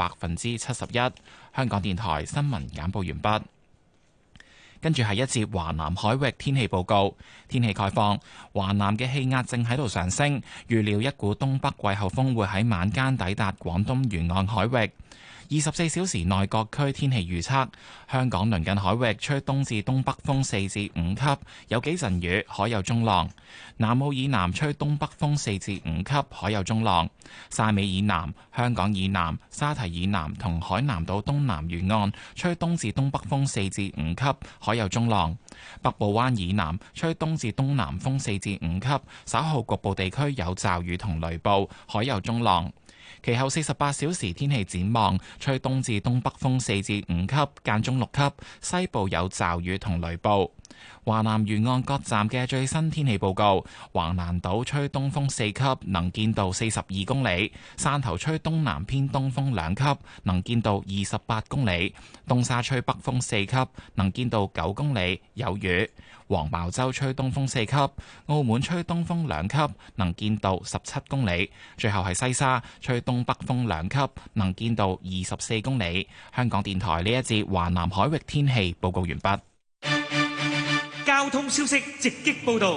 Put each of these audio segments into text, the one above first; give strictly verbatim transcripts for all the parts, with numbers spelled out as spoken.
百分之七十一。香港電台新聞簡報完畢。跟住係一節華南海域天氣報告。天氣概況，華南嘅氣壓正喺度上升，預料一股東北季候風會喺晚間抵達廣東沿岸海域。二十四小時內各區天氣預測：香港鄰近海域吹東至東北風四至五級，有幾陣雨，海有中浪；南澳以南吹東北風四至五級，海有中浪；汕尾以南、香港以南、沙堤以南同海南島東南沿岸吹東至東北風四至五級，海有中浪；北部灣以南吹東至東南風四至五級，稍後局部地區有驟雨同雷暴，海有中浪。其後四十八小時天氣展望，吹東至東北風四至五級，間中六級，西部有驟雨同雷暴。華南沿岸各站嘅最新天氣報告：橫瀾島吹東風四級，能見度四十二公里；汕頭吹東南偏東風兩級，能見度二十八公里；東沙吹北風四級，能見度九公里，有雨；黃茅洲吹東風四級，澳門吹東風兩級，能見度十七公里；最後係西沙吹東北風兩級，能見度二十四公里。香港電台呢一節華南海域天氣報告完畢。 交通消息直擊報道。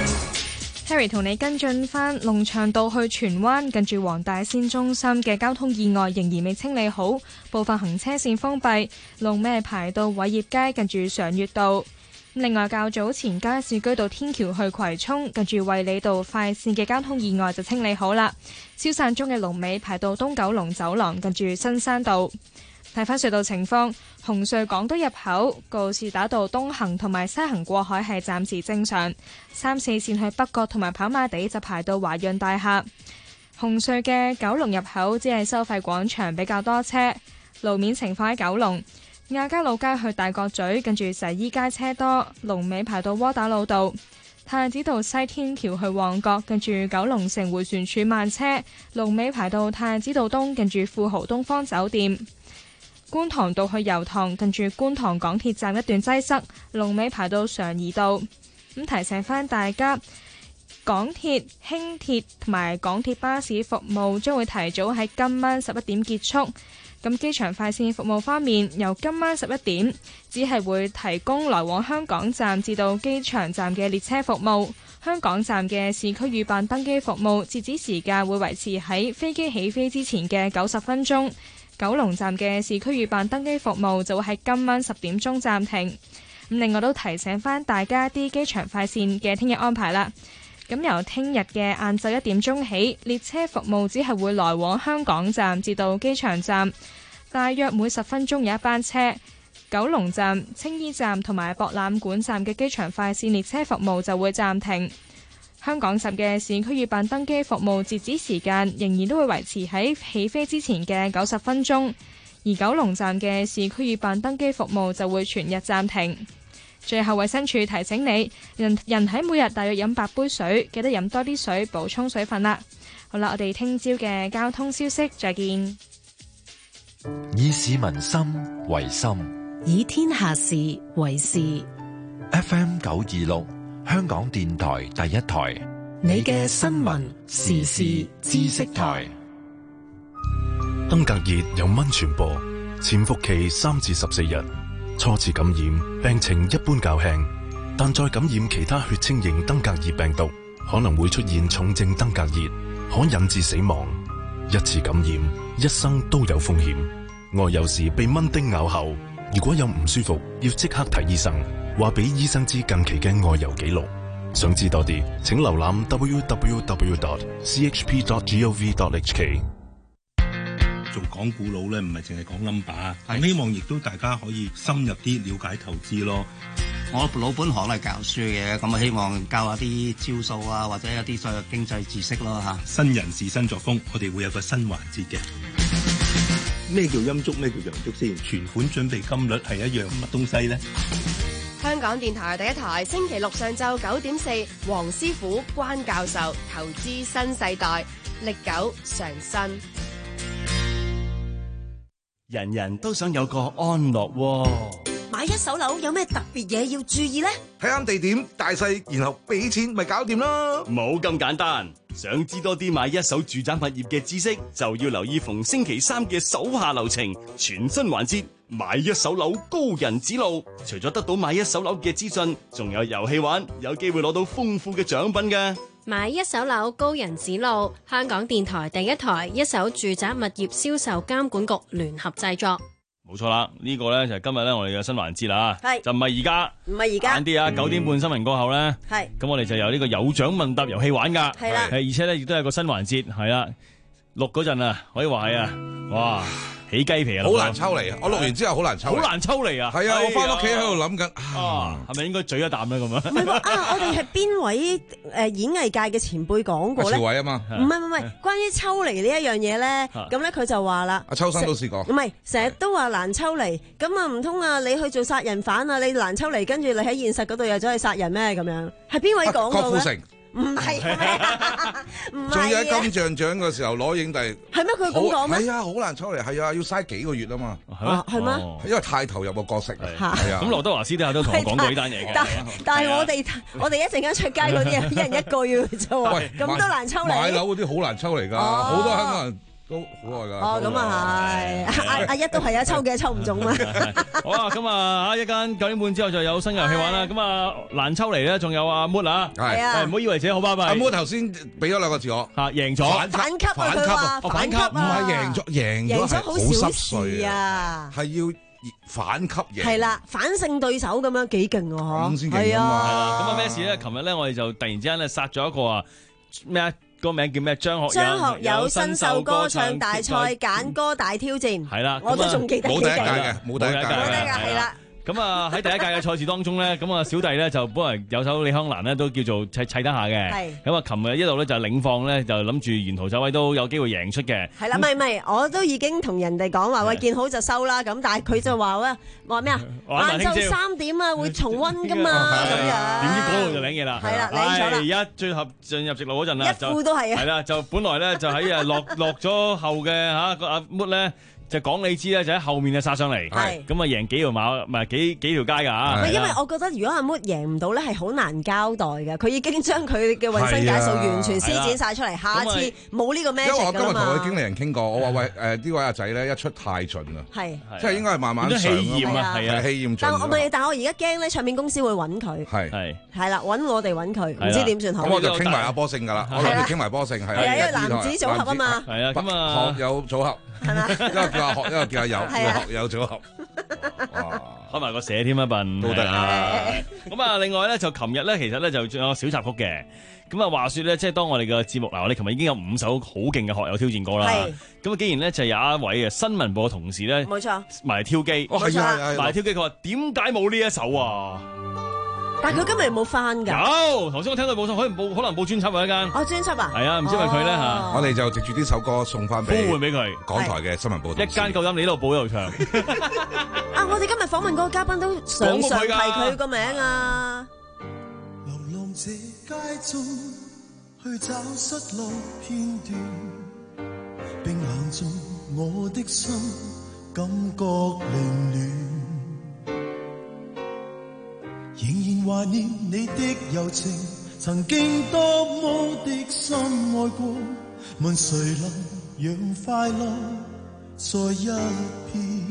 Harry 同你跟進返龍翔道去荃灣近住黃大仙中心嘅交通意外仍然未清理好，部分行車線封閉，龍尾排到偉業街近住常悅道。另外較早前加士居道天橋去葵涌近住衛理道快線嘅交通意外就清理好啦，消散中嘅龍尾排到東九龍走廊近住新山道。睇返隧道情況，紅隧港島入口告士打道東行同埋西行過海係暫時正常，三四線去北角同埋跑馬地就排到華潤大廈。紅隧嘅九龍入口只係收費廣場比較多車，路面情況喺九龍亞皆老街去大角咀近住洗衣街車多，龍尾排到窩打老道。太子道西天橋去旺角近住九龍城迴旋處慢車，龍尾排到太子道東近住富豪東方酒店。觀塘道去油塘近住觀塘港鐵站一段擠塞，龍尾排到常怡道。咁提醒返大家，港鐵、輕鐵同埋港鐵巴士服務將會提早喺今晚十一點結束。咁機場快線服務方面，由今晚十一點只係會提供來往香港站至到機場站嘅列車服務。香港站嘅市區預辦登機服務截止時間會維持喺飛機起飛之前嘅九十分鐘。九龍站嘅市區預辦登機服務就會喺今晚十點鐘暫停。咁另外都提醒返大家啲機場快線嘅聽日安排啦。咁由聽日嘅晏晝一點鐘起，列車服務只係會來往香港站至到機場站，大約每十分鐘有一班車。九龍站、青衣站同埋博覽館站嘅機場快線列車服務就會暫停。香港站嘅市區預辦登機服務截止時間仍然都會維持喺起飛之前嘅九十分鐘，而九龍站嘅市區預辦登機服務就會全日暫停。最後衛生署提醒你，人人喺每日大約飲八杯水，記得飲多啲水補充水分啦。好啦，我哋聽朝嘅交通消息再見。 以市民心為心， 以天下事為事。 F M 九二六香港電台第一台， 你嘅新聞時事知識台。 登革熱由蚊傳播，潛伏期三至十四日。初次感染病情一般較輕，但再感染其他血清型登革熱病毒，可能會出現重症登革熱，可引致死亡。一次感染，一生都有風險。外遊時被蚊叮咬後，如果有唔舒服，要即刻睇醫生，話俾醫生知近期嘅外遊記錄。想知多啲，請瀏覽 w w w dot c h p dot gov dot h k。 做講古佬咧，唔係淨係講 number， 咁希望亦都大家可以深入啲了解投資咯。 我老本行係教書嘅，咁啊希望教下啲招數啊，或者一啲所謂經濟知識咯嚇。 新人事新作風，我哋會有個新環節嘅。咩叫陰燭？咩叫陽燭先？存款準備金率係一樣乜東西咧？ 香港電台第一台，星期六上晝九點四，黃師傅、關教授，投資新世代，歷久常新。 人人都想有個安樂窩。 買一手樓有咩特別嘢要注意呢？ 睇啱地點、大細，然後俾錢咪搞掂咯。 冇咁簡單，想知多啲買一手住宅物業嘅知識，就要留意逢星期三嘅手下留情全新環節。買一手樓高人指路，除咗得到買一手樓嘅資訊，仲有遊戲玩，有機會攞到豐富嘅獎品嘅。 買一手樓高人指路，香港電台第一台一手住宅物業銷售監管局聯合製作。 冇錯啦，呢、這個呢就係今日呢我哋嘅新環節啦， 係就唔係而家， 唔係而家， 晏啲啊，九點半新聞過後呢，係咁我哋就有呢個有獎問答遊戲玩噶， 係啦， 係而且呢亦都有個新環節，係啦，錄嗰陣啊，可以話係啊，哇！起雞皮啊！ 好難抽離啊！我錄完之後好難抽， 好難抽離啊！ 係啊，我翻屋企喺度諗緊啊，係咪應該咀一啖咧咁啊？ 唔係啊！我哋係邊位誒演藝界嘅前輩講過咧？ 朝偉啊嘛， 唔係唔係，關於抽離呢一樣嘢咧，咁咧佢就話啦， 阿秋生都試過， 唔係成日都話難抽離，咁啊唔通啊你去做殺人犯啊，你難抽離，跟住你喺現實嗰度又走去殺人咩咁樣？係邊位講過嘅？唔係，唔係。仲要喺金像獎嘅時候攞影帝， 係咩？佢咁講咩？ 係啊，好難抽離，係啊，要嘥幾個月啊嘛。 啊，係咩？ 因為太投入個角色啊。係啊。 咁羅德華斯底下都同我講過呢單嘢嘅。 但但係我哋我哋一陣間出街嗰啲人，一人一個要啫喎，咁都難抽離。 買樓嗰啲好難抽離㗎，好多香港人。都好耐㗎。 哦，咁啊係，阿阿一都係啊，抽嘅抽唔中嘛。 好啊，咁啊，一間九點半之後就有新遊戲玩啦。咁啊，難抽嚟咧，仲有阿 Mood 啊，係，唔好以為自己好巴閉。阿 Mood 頭先俾咗兩個字我， 嚇贏咗， 反級啊佢話，反級啊， 唔係贏咗，贏咗係好濕碎啊， 係要反級贏。 係啦，反勝對手咁樣幾勁喎，嗬。 咁先勁啊嘛。 咁啊咩事咧？琴日咧，我哋就突然之間咧殺咗一個啊咩啊？個名叫咩？張學張學友新秀歌唱大賽揀歌大挑戰， 係啦， 我都仲記得冇第一屆嘅，冇第一屆嘅， 係啦。 咁啊喺第一屆嘅賽事當中咧，咁啊小弟咧就本來有首李香蘭咧都叫做砌砌得下嘅，咁啊琴日一路咧就領放咧就諗住沿途走位都有機會贏出嘅。 係啦，唔係唔係，我都已經同人哋講話喂，見好就收啦。咁但係佢就話喂，話咩啊？晏晝三點啊會重溫噶嘛咁樣。 點知嗰度就領嘢啦？ 係啦，領咗啦。 一最後進入直路嗰陣啦， 一副都係啊。 係啦，就本來咧就喺誒落落咗後嘅嚇個阿 Mood 咧。就講你知咧，就喺後面就殺上嚟，咁啊贏幾條馬，唔係幾幾條街㗎嚇。 因為我覺得如果阿 Mood 贏唔到咧，係好難交代嘅。佢已經將佢嘅渾身解數完全施展晒出嚟，下次冇呢個咩？ 因為我今日同佢經理人傾過，我話喂誒呢位阿仔咧一出太盡啦， 係即係應該係慢慢上。 氣焰啊，係啊， 氣焰盡。 但我咪，但係我而家驚咧，唱片公司會揾佢， 係係係啦，揾我哋揾佢，唔知點算好。 咁我就傾埋阿波勝㗎啦，我諗住傾埋波勝係啊， 因為男子組合啊嘛， 係啊，咁啊學友組合。係嘛？一個叫阿學，一個叫阿友，叫學友組合。哇！ 開埋個社添一笨都得啊！ 咁啊，另外咧就琴日咧，其實咧就仲有小插曲嘅。咁啊，話説咧，即係當我哋嘅節目嗱，我哋琴日已經有五首好勁嘅學友挑戰歌啦。咁啊，既然咧就有一位嘅新聞部嘅同事咧， 冇錯， 埋挑機。 哦，係啊，係啊， 埋挑機，佢話點解冇呢一首啊？ 但係佢今日冇翻㗎。 有，頭先我聽到報，可能報可能報專輯啊一間。 哦，專輯啊。 係啊，唔知係咪佢咧嚇。 我哋就藉住呢首歌送翻俾呼喚俾佢港台嘅新聞報道。 一間夠膽你呢度報呢度唱。 啊！我哋今日訪問嗰個嘉賓都常常提佢個名啊。 流浪這街中去找失落片段，冰冷中我的心感覺凌亂。仍然懷念你的柔情，曾經多麼的深愛過，問誰能讓快樂再一片？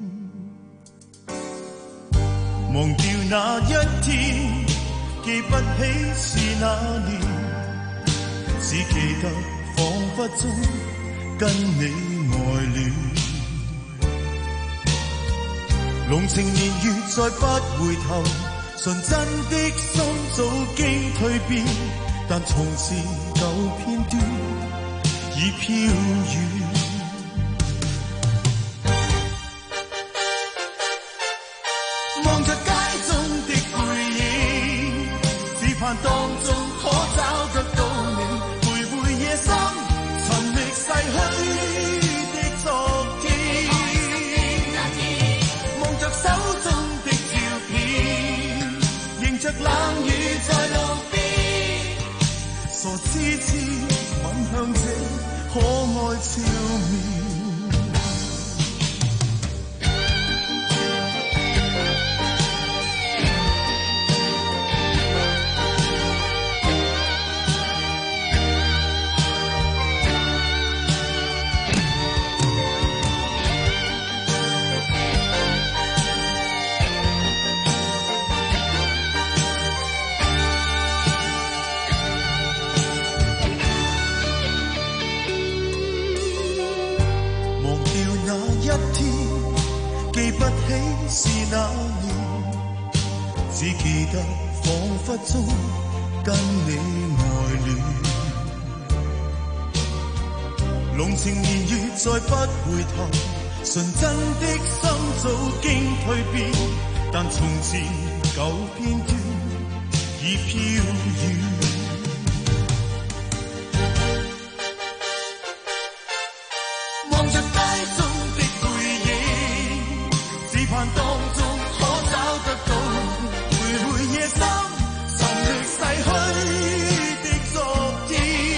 忘掉那一天，記不起是那年，只記得彷彿中跟你愛戀，濃情年月再不回頭。純真的心早經蛻變，但從前舊片段已飄遠。望着街中的背影，只盼當中可找得到你，回回夜深，尋覓逝去的昨天。望着手中的照片，迎着冷雨在路邊，傻痴痴吻向這可愛笑那一天，記不起是哪年，只記得彷彿中跟你愛戀，濃情年月再不回頭，純真的心早經蛻變，但從前舊片段已飄遠。望着街中的背影，只盼當中可找得到回回夜深尋覓逝去的昨天。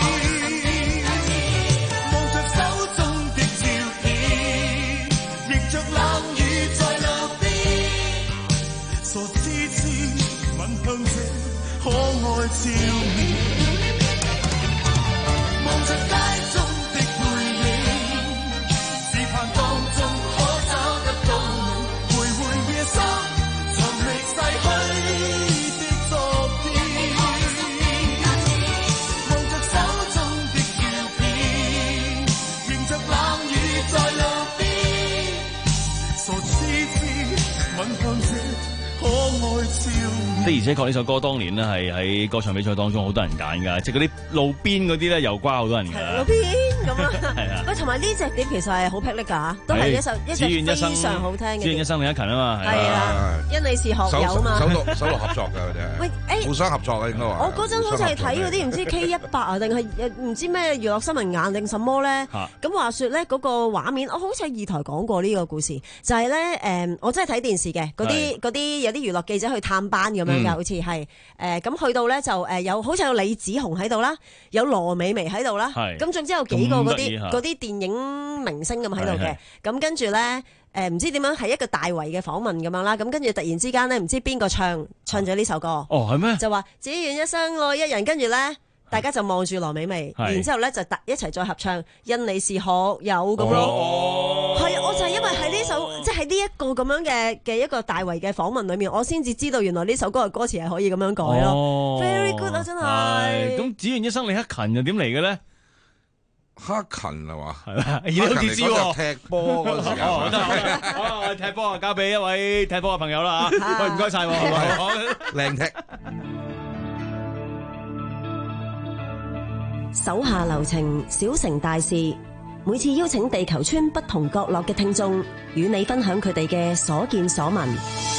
望着手中的照片，迎着冷雨在路邊，傻痴痴吻向這可愛笑臉。望着街中的背影，只盼當中可找得到你，回回夜深尋覓逝去的昨天。望着手中的照片，迎着冷雨在路邊，傻痴痴吻向這可愛笑臉。 的而且確呢首歌當年咧係喺歌唱比賽當中好多人揀㗎，即係嗰啲路邊嗰啲咧又瓜好多人㗎。 路邊咁啊， 係啊。 喂，同埋呢隻碟其實係好霹靂㗎嚇，都係一首一隻非常好聽嘅。 只願一生你一勤啊嘛， 係啊，因你是學友啊嘛。 手落手落合作㗎佢哋。 喂，誒， 互相合作嘅應該話。 我嗰陣好似係睇嗰啲唔知 K 一百啊，定係唔知咩娛樂新聞眼定什麼咧？咁話説咧嗰個畫面，我好似喺二台講過呢個故事，就係咧誒，我真係睇電視嘅嗰啲嗰啲有啲娛樂記者去探班咁樣㗎，好似係誒咁去到咧就誒有好似有李子雄喺度啦，有羅美薇喺度啦，咁總之有幾個嗰啲嗰啲電影明星咁喺度嘅，咁跟住咧誒唔知點樣係一個大圍嘅訪問咁樣啦，咁跟住突然之間咧唔知邊個唱唱咗呢首歌， 哦係咩？就話只願一生愛一人，跟住咧。大家就望住羅美薇，然之後咧就一齊再合唱，因你是學友咁咯。係啊，我就係因為喺呢首，即係喺呢一個咁樣嘅嘅一個大圍嘅訪問裏面，我先至知道原來呢首歌嘅歌詞係可以咁樣改咯。 哦、 Very good 啊，真係。 咁只願一生你克勤又點嚟嘅咧？ 克勤啊嘛， 係啦，而家好似知喎。 踢波嗰陣時啊， 好，踢波啊，交俾一位踢波嘅朋友啦嚇。喂，唔該晒， 靚踢。 手下留情，小成大事。每次邀請地球村不同角落嘅聽眾，與你分享佢哋嘅所見所聞。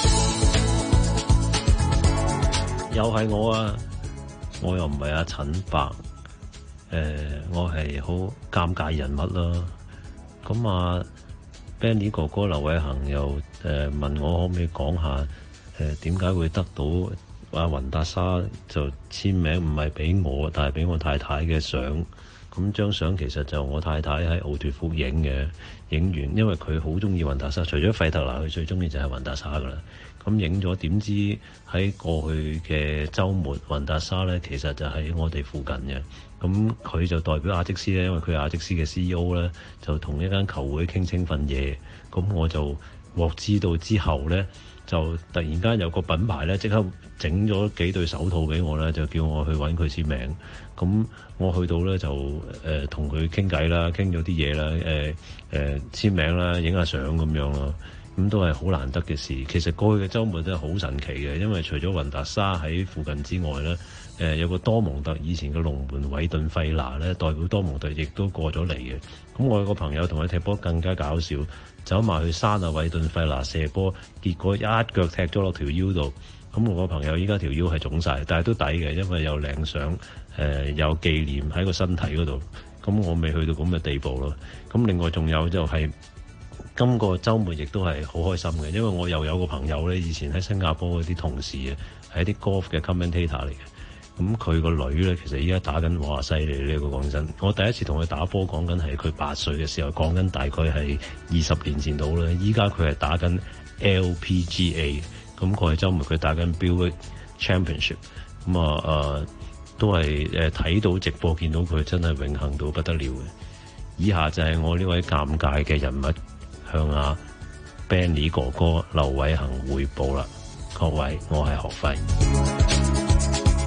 又係我啊！我又唔係阿陳伯，誒、呃，我係好尷尬人物啦。咁啊 ，Benny 哥哥劉偉恒又誒、呃、問我可唔可以講下誒點解會得到？阿雲達莎就簽名唔係俾我，但係俾我太太嘅相。咁張相其實就我太太喺奧脱福影嘅，影完因為佢好中意雲達莎，除咗費特拿，佢最中意就係雲達莎噶啦。咁影咗，點知喺過去嘅週末，雲達莎咧其實就喺我哋附近嘅。咁佢就代表亞積斯咧，因為佢係亞積斯嘅 C E O 咧，就同一間球會傾清份嘢。咁我就獲知道之後咧，就突然間有個品牌咧，即刻整咗幾對手套俾我咧，就叫我去揾佢簽名。咁我去到咧就誒同佢傾偈啦，傾咗啲嘢啦，誒、呃、誒、呃、簽名啦，影下相咁樣咯。咁都係好難得嘅事。其實過去嘅週末真係好神奇嘅，因為除咗雲達莎喺附近之外咧，誒、呃、有個多蒙特以前嘅龍門韋頓費拿咧，代表多蒙特亦都過咗嚟嘅。咁我有個朋友同佢踢波更加搞笑，走埋去山啊韋頓費拿射波，結果一腳踢咗落條腰度。咁我個朋友依家條腰係腫晒，但係都抵嘅，因為有靚相，誒、呃、有紀念喺個身體嗰度。咁我未去到咁嘅地步咯。咁另外仲有就係、是、今個週末亦都係好開心嘅，因為我又有個朋友咧，以前喺新加坡嗰啲同事啊，係一啲 golf 嘅 commentator 嚟嘅。咁佢個女咧，其實依家打緊哇犀利呢個講真。我第一次同佢打波講緊係佢八歲嘅時候，講緊大概係二十年前到啦。依家佢係打緊 L P G A。咁過去週末佢打緊 Buick Championship，咁啊誒都係誒睇到直播見到佢真係榮幸到不得了嘅。以下就係我呢位尷尬嘅人物向阿 Benny 哥哥劉偉恒匯報啦。各位，我係學輝。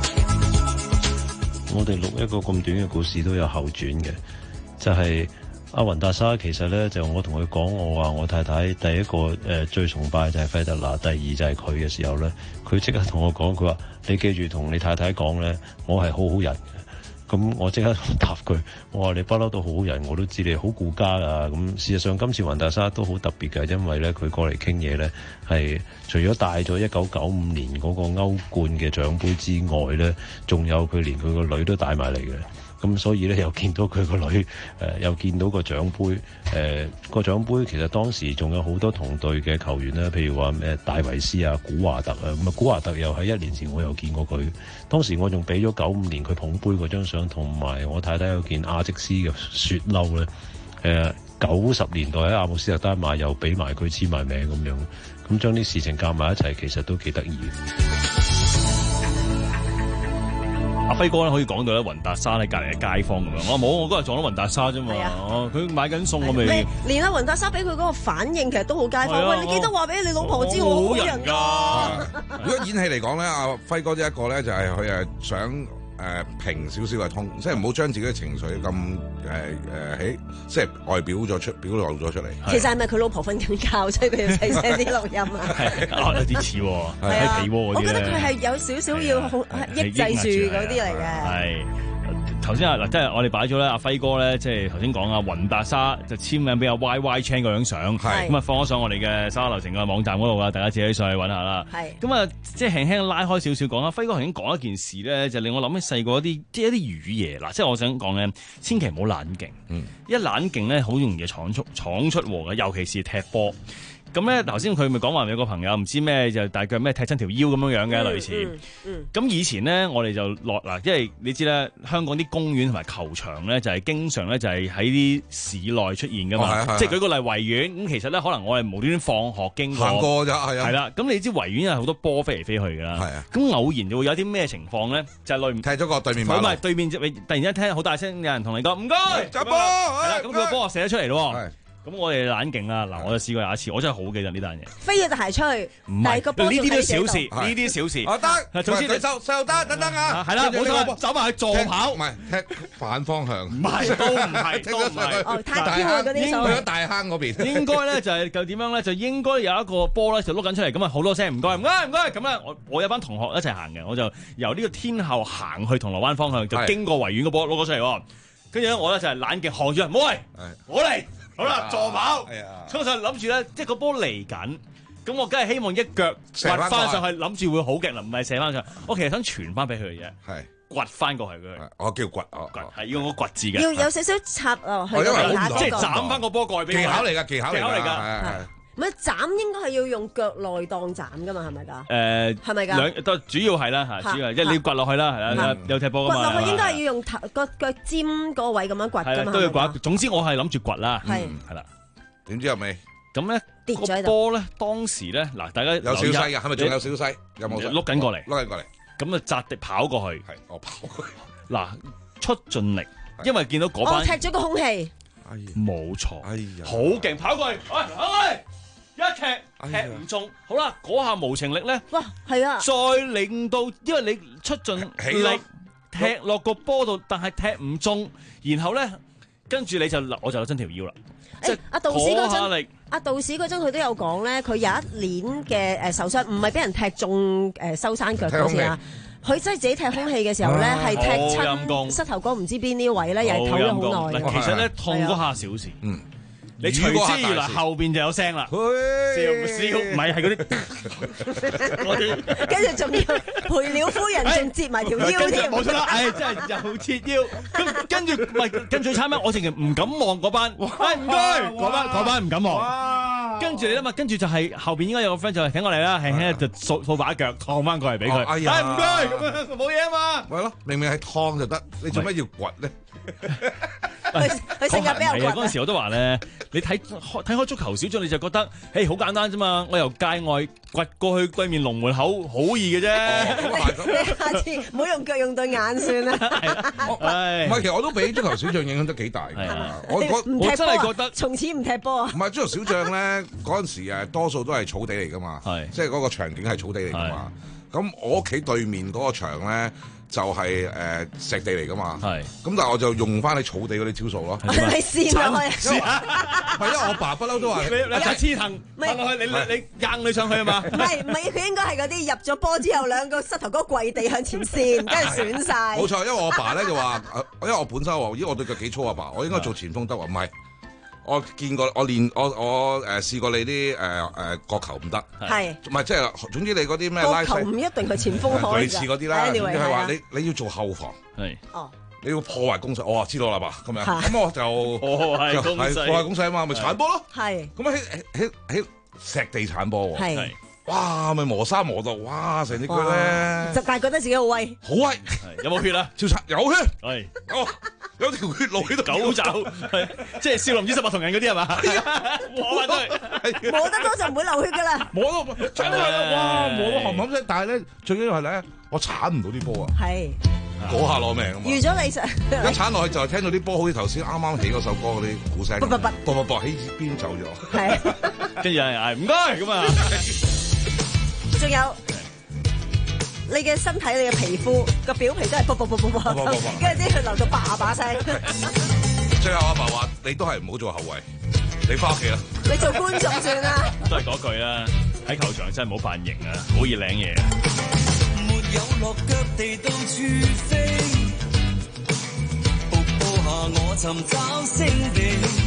我哋錄一個咁短嘅故事都有後傳嘅，就係、是、 阿雲達莎其實咧就我同佢講，我話我太太第一個誒、呃、最崇拜就係費德拿，第二就係佢嘅時候咧，佢即刻同我講，佢話你記住同你太太講咧，我係好好人。咁我即刻答佢，我話你不嬲都好好人，我都知你好顧家啊。咁事實上今次雲達莎都好特別嘅，因為咧佢過嚟傾嘢咧係除咗帶咗一九九五年嗰個歐冠嘅獎杯之外咧，仲有佢連佢個女都帶埋嚟嘅。咁所以咧又見到佢個女，誒、呃、又見到個獎杯，誒、呃、個獎杯其實當時仲有好多同隊嘅球員啦，譬如話咩戴維斯啊、古華特啊，咁啊古華特又喺一年前我又見過佢，當時我仲俾咗九五年佢捧杯嗰張相，同埋我太太有件阿積斯嘅雪褸咧，誒九十年代喺阿姆斯特丹買又俾埋佢黐埋名咁樣，咁將啲事情夾埋一齊，其實都幾得意。 阿輝哥咧可以講到咧，雲達莎喺隔離嘅街坊咁樣。我話冇，我嗰日撞到雲達莎啫嘛。佢買緊餸，我咪連阿雲達莎俾佢嗰個反應，其實都好街坊。喂，你記得話俾你老婆知我好人㗎。 如果演戲嚟講咧，阿輝哥呢一個咧就係佢誒想誒平少少嘅通，即係唔好將自己嘅情緒咁誒誒喺即係外表咗出表露咗出嚟。 其實係咪佢老婆瞓緊覺，所以佢要細聲啲錄音啊？ 係有啲似喎，喺被窩嗰啲咧。 我覺得佢係有少少要好抑制住嗰啲嚟嘅。 係。頭先啊嗱，即係我哋擺咗咧，阿輝哥咧，即係頭先講啊，雲達莎就簽名俾阿 Y Y Chan 嗰張相，咁啊放咗上我哋嘅沙流程嘅網站嗰度啊，大家自己上去揾下啦。咁啊，即係輕輕拉開少少講啊，輝哥頭先講一件事咧，就令我諗起細個一啲即係一啲雨夜嗱，即係我想講咧，千祈唔好冷靜，嗯、一冷靜咧好容易闖出闖出禍嘅，尤其是踢波。咁咧，頭先佢咪講話有個朋友唔知咩就大腳咩踢親條腰咁樣樣嘅類似。咁、嗯嗯、以前咧，我哋就落嗱，因為你知咧，香港啲公園同埋球場咧，就係、是、經常咧就係喺啲市內出現噶嘛。哦、即係舉個例，維園咁，其實咧可能我哋無端端放學經過，行過咋係啊。係啦，咁你知維園有好多波飛嚟飛去㗎啦。係啊。咁偶然就會有啲咩情況咧？就係類唔踢咗個對面馬路。唔係對面，突然間聽好大聲，有人同你講唔該，執波。係啦，咁佢個波射咗出嚟咯。咁我哋冷靜啦，嗱，我就試過有一次，我真係好記得呢單嘢。 飛咗隻鞋出去， 唔係呢啲都小事，呢啲小事。 啊得，總之你收收得等等啊， 係啦，冇錯，走埋去助跑， 唔係踢反方向， 唔係都唔係，都唔係。 哦，太跳嗰啲去咗大坑嗰邊。 應該咧就係就點樣咧？就應該有一個波咧就碌緊出嚟，咁啊好多聲，唔該唔該唔該，咁咧我我有班同學一齊行嘅，我就由呢個天后行去銅鑼灣方向，就經過維園個波碌咗出嚟，跟住咧我咧就係冷靜看住人，唔好嚟，我嚟。好啦，助跑，衝上諗住咧，即係個波嚟緊，咁我梗係希望一腳掘翻上去，諗住會好勁啦，唔係射翻上去。我其實想傳翻俾佢嘅啫，係掘翻過去佢。 我叫掘， 掘係要個掘字嘅， 要有少少插落去， 即係斬翻個波過去俾佢。 技巧嚟㗎，技巧嚟㗎。 唔係斬應該係要用腳內當斬㗎嘛，係咪㗎？ 誒係咪㗎？ 兩都主要係啦，嚇，主要係即係你要掘落去啦，係啦，有踢波㗎嘛。 掘落去應該係要用頭個腳尖嗰位咁樣掘㗎嘛。 都要掘，總之我係諗住掘啦， 係係啦。 點知有未？ 咁咧跌咗喺度。 波咧當時咧嗱，大家有小西㗎，係咪仲有小西？有冇碌緊過嚟？ 碌緊過嚟。 咁啊，扎地跑過去。 係，我跑過去。 嗱，出盡力，因為見到嗰班。 我踢咗個空氣。 冇錯。 哎呀！ 好勁，跑過去，喂，一踢踢唔中，好啦，嗰下無情力咧。 哇，係啊。 再令到，因為你出盡力踢落個波度，但係踢唔中，然後咧，跟住你就我就扭親條腰啦。 誒，阿道士嗰陣，阿道士嗰陣佢都有講咧，佢有一年嘅誒受傷，唔係俾人踢中誒收山腳嗰時啊，佢真係自己踢空氣嘅時候咧，係踢親膝頭哥唔知邊啲位咧，又係唞咗好耐。 其實咧痛嗰下小事，嗯，你隨之而來後邊就有聲啦，笑唔笑？唔係係嗰啲， 跟住仲要賠了夫人，仲折埋條腰添。 冇錯啦，唉，真係又切腰。咁跟住唔係跟最慘咩？我直情唔敢望嗰班，唉唔該，嗰班嗰班唔敢望。跟住你諗下，跟住就係後邊應該有個 friend 就係請我嚟啦，輕輕就掃掃把腳燙翻過嚟俾佢。哎呀，唔該，咁樣冇嘢啊嘛。 咪咯，明明係燙就得，你做咩要掘咧？ 佢佢性格比較倔啊！ 嗰陣時我都話咧，你睇睇開足球小將你就覺得，誒好簡單啫嘛！我由界外掘過去對面龍門口，好易嘅啫。 你下次唔好用腳用對眼算啦。 唔係，其實我都俾足球小將影響得幾大㗎。我我真係覺得從此唔踢波啊！ 唔係足球小將咧，嗰陣時誒多數都係草地嚟㗎嘛，即係嗰個場景係草地嚟㗎嘛。咁我屋企對面嗰個場咧。 就係誒石地嚟噶嘛。 係。 咁但係我就用翻你草地嗰啲招數咯。 你試上去， 唔係因為我爸不嬲都話你你就黐藤藤落去，你你你硬你上去啊嘛。 唔係唔係，佢應該係嗰啲入咗波之後兩個膝頭哥跪地向前線，跟住損晒。 冇錯，因為我爸咧就話，因為我本身話，咦我對腳幾粗啊爸，我應該做前鋒得喎，唔係。我見過，我練我我誒試過你啲誒誒角球唔得， 係唔係即係總之你嗰啲咩拉角球唔一定係前鋒可以㗎， 類似嗰啲啦，總之係話你你要做後防， 係哦， 你要破壞攻勢，我話知道啦吧，咁樣咁我就破壞攻勢， 破壞攻勢啊嘛，咪鏟波咯， 係咁喺喺喺石地鏟波喎， 係哇咪磨砂磨到，哇成隻腳咧， 就但係覺得自己好威， 好威， 有冇血啊？ 照鏟有血， 係哦。有條血路喺度， 狗爪，即係少林寺十八銅人嗰啲係嘛？ 摸摸得多就唔會流血㗎啦。 摸到真係哇，摸到冚冚聲，但係咧最緊要係咧，我鏟唔到啲波啊。 係嗰下攞命啊嘛！ 預咗你實一鏟落去就係聽到啲波，好似頭先啱啱起嗰首歌嗰啲鼓聲，啵啵啵啵啵啵喺邊走咗。 係， 跟住係嗌唔該咁啊！ 仲有。你嘅身體、你嘅皮膚個表皮都係啵啵啵啵啵，跟住啲血流到叭叭聲。 最後阿爸話：你都係唔好做後衞，你翻屋企啦。 你做觀眾算啦。 都係嗰句啦，喺球場真係唔好扮型啊，唔好熱領嘢。 沒有落腳地到處飛，瀑布下我尋找勝地，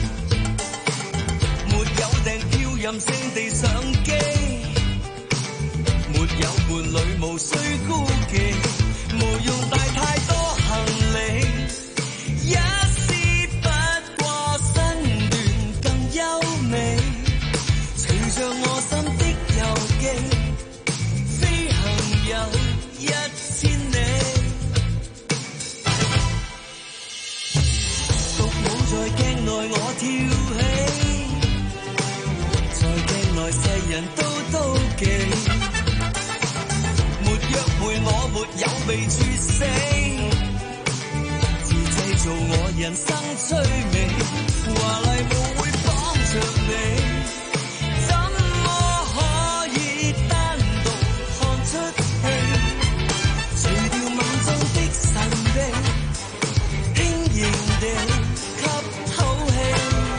沒有訂票任性地上機。沒有伴侶，無需孤忌，無用帶太多行李，一絲不過身段更優美，隨着我心的遊記，飛行有一千里，獨舞在鏡內我跳起，在鏡內世人都妒忌。約會我沒有被處死，自製造我人生趣味，華麗舞會綁着你，怎麼可以單獨看出戲？除掉夢中的神秘，輕盈地吸口氣。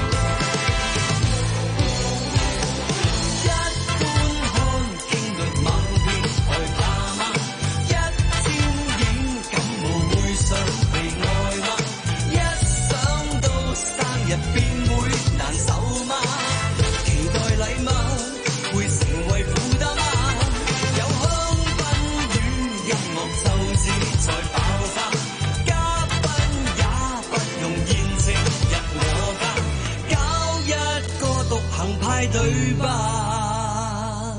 對吧？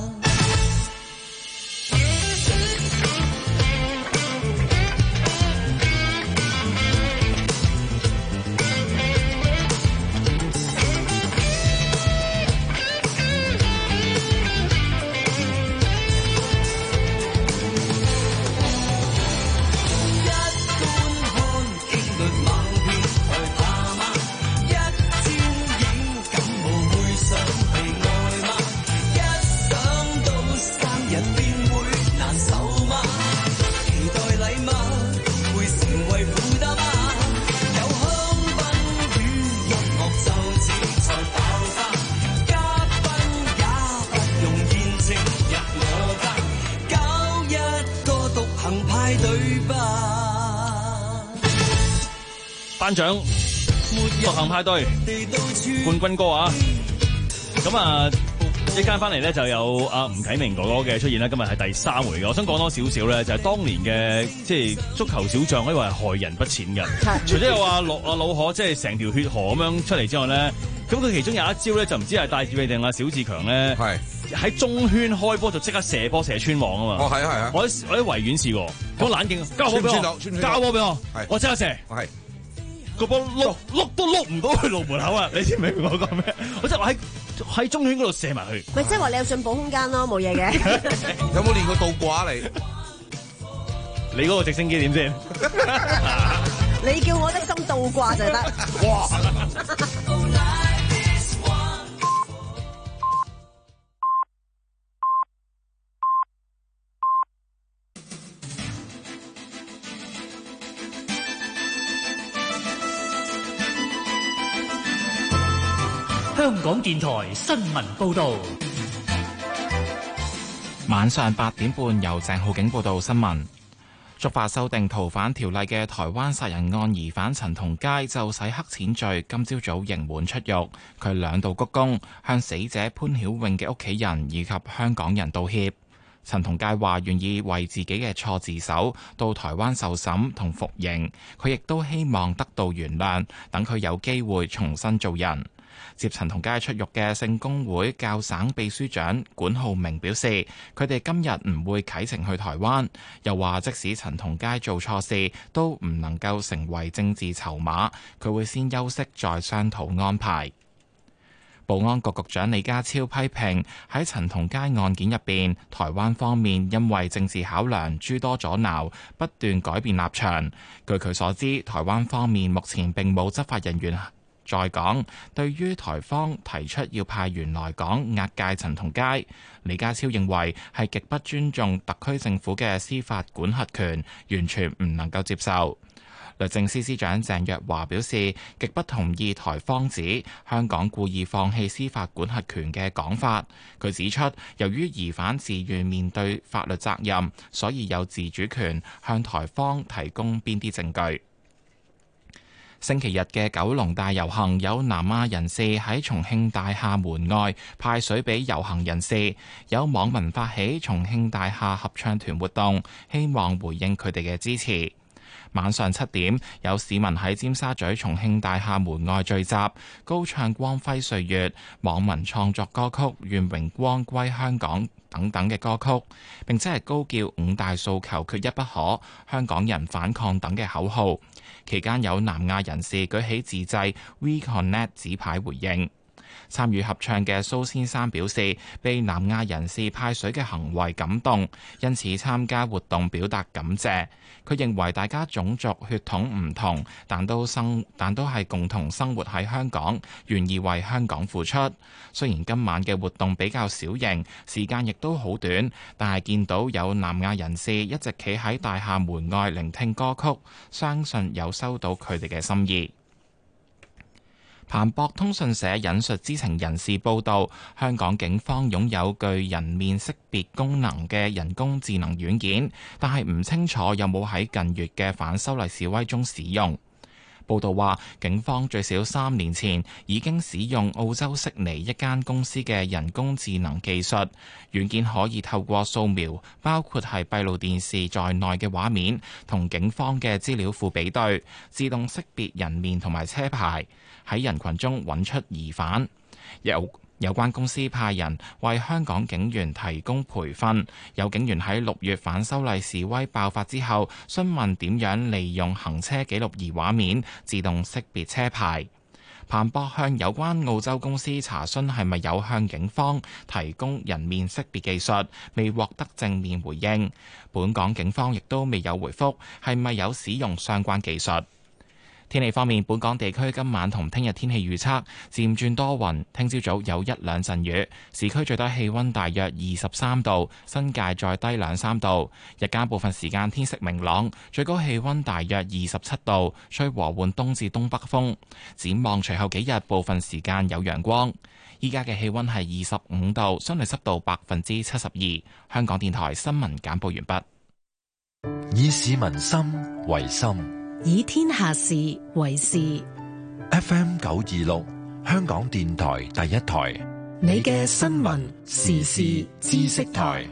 頒獎獨行派對冠軍歌啊！咁啊，一間翻嚟咧就有阿吳啟明哥哥嘅出現啦。今日係第三回嘅，我想講多少少咧，就係、是、當年嘅即係足球小將，可以話係害人不淺嘅。除咗有話落阿老可，即係成條血河咁樣出嚟之外咧，咁佢其中有一招咧，就唔知係戴志偉定阿小志強咧，係喺中圈開波就即刻射波射穿網啊嘛！ 哦，係啊係啊！ 我喺我喺維園試過，咁冷靜，交波俾我，交波俾我，我即刻射，係。個波碌碌都碌唔到去路門口啊！你知唔明我講咩？我即係話喺喺中圈嗰度射埋去。 咪即係話你有進步空間咯，冇嘢嘅。 有冇練過倒掛你？ 你嗰個直升機點先？ 你叫我的心倒掛就得。哇！ 港電台新聞報道。 晚上八點半，由鄭浩景報道新聞。觸發修訂逃犯條例嘅台灣殺人案疑犯陳同佳就洗黑錢罪，今朝早刑滿出獄。佢兩度鞠躬，向死者潘曉穎嘅屋企人以及香港人道歉。陳同佳話願意為自己嘅錯自首，到台灣受審同服刑。佢亦都希望得到原諒，等佢有機會重新做人。接陳同佳出獄嘅聖公會教省秘書長管浩明表示，佢哋今日唔會啟程去台灣，又話即使陳同佳做錯事，都唔能夠成為政治籌碼，佢會先休息再商討安排。保安局局長李家超批評喺陳同佳案件入邊，台灣方面因為政治考量諸多阻撓，不斷改變立場。據佢所知，台灣方面目前並冇執法人員在港，對於台方提出要派員來港押解陳同佳，李家超認為係極不尊重特區政府嘅司法管轄權，完全唔能夠接受。律政司司長鄭若驊表示，極不同意台方指香港故意放棄司法管轄權嘅講法。佢指出，由於疑犯自願面對法律責任，所以有自主權向台方提供邊啲證據。星期日嘅九龍大遊行，有南亞人士喺重慶大廈門外派水俾遊行人士，有網民發起重慶大廈合唱團活動，希望回應佢哋嘅支持。晚上七點，有市民喺尖沙咀重慶大廈門外聚集，高唱光輝歲月、網民創作歌曲《願榮光歸香港》等等嘅歌曲，並且係高叫五大訴求缺一不可、香港人反抗等嘅口號。期間有南亞人士舉起自製 We Connect 紙牌回應。參與合唱嘅蘇先生表示，被南亞人士派水嘅行為感動，因此參加活動表達感謝。佢認為大家種族血統唔同，但都生但都係共同生活喺香港，願意為香港付出。雖然今晚嘅活動比較小型，時間亦都好短，但係見到有南亞人士一直企喺大廈門外聆聽歌曲，相信有收到佢哋嘅心意。彭博通訊社引述知情人士報道，香港警方擁有具人面識別功能嘅人工智能軟件，但係唔清楚有冇喺近月嘅反修例示威中使用。報道話，警方最少三年前已經使用澳洲悉尼一間公司嘅人工智能技術，軟件可以透過掃描包括係閉路電視在內嘅畫面，同警方嘅資料庫比對，自動識別人面同埋車牌，喺人群中揾出疑犯。有有關公司派人為香港警員提供培訓，有警員喺六月反修例示威爆發之後，詢問點樣利用行車記錄儀畫面自動識別車牌。彭博向有關澳洲公司查詢係咪有向警方提供人面識別技術，未獲得正面回應。本港警方亦都未有回覆係咪有使用相關技術。天氣方面，本港地區今晚同聽日天氣預測漸轉多雲，聽朝早有一兩陣雨，市區最低氣溫大約二十三度，新界再低兩三度。日間部分時間天色明朗，最高氣溫大約二十七度，吹和緩東至東北風。展望隨後幾日部分時間有陽光。依家嘅氣溫係二十五度，相對濕度百分之七十二。香港電台新聞簡報完畢。 以市民心為心， 以天下事為事。 F M 九二六，香港電台第一台， 你嘅新聞時事知識台。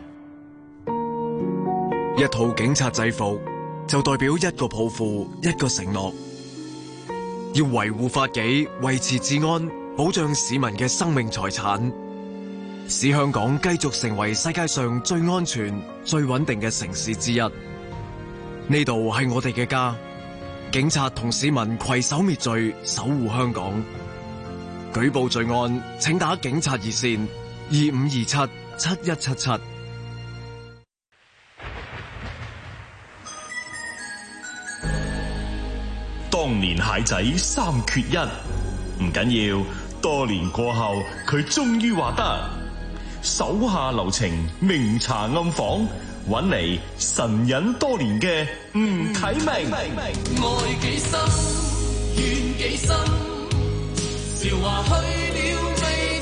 一套警察制服就代表一個抱負，一個承諾，要維護法紀，維持治安，保障市民嘅生命財產，使香港繼續成為世界上最安全、最穩定嘅城市之一。呢度係我哋嘅家。警察同市民攜手滅罪，守護香港。舉報罪案，請打警察熱線二五二七七一七七。 當年蟹仔三缺一，唔緊要，多年過後佢終於話得。手下留情，明查暗訪，搵嚟神隱多年嘅吳啟明。 愛幾深，怨幾深，韶華去了未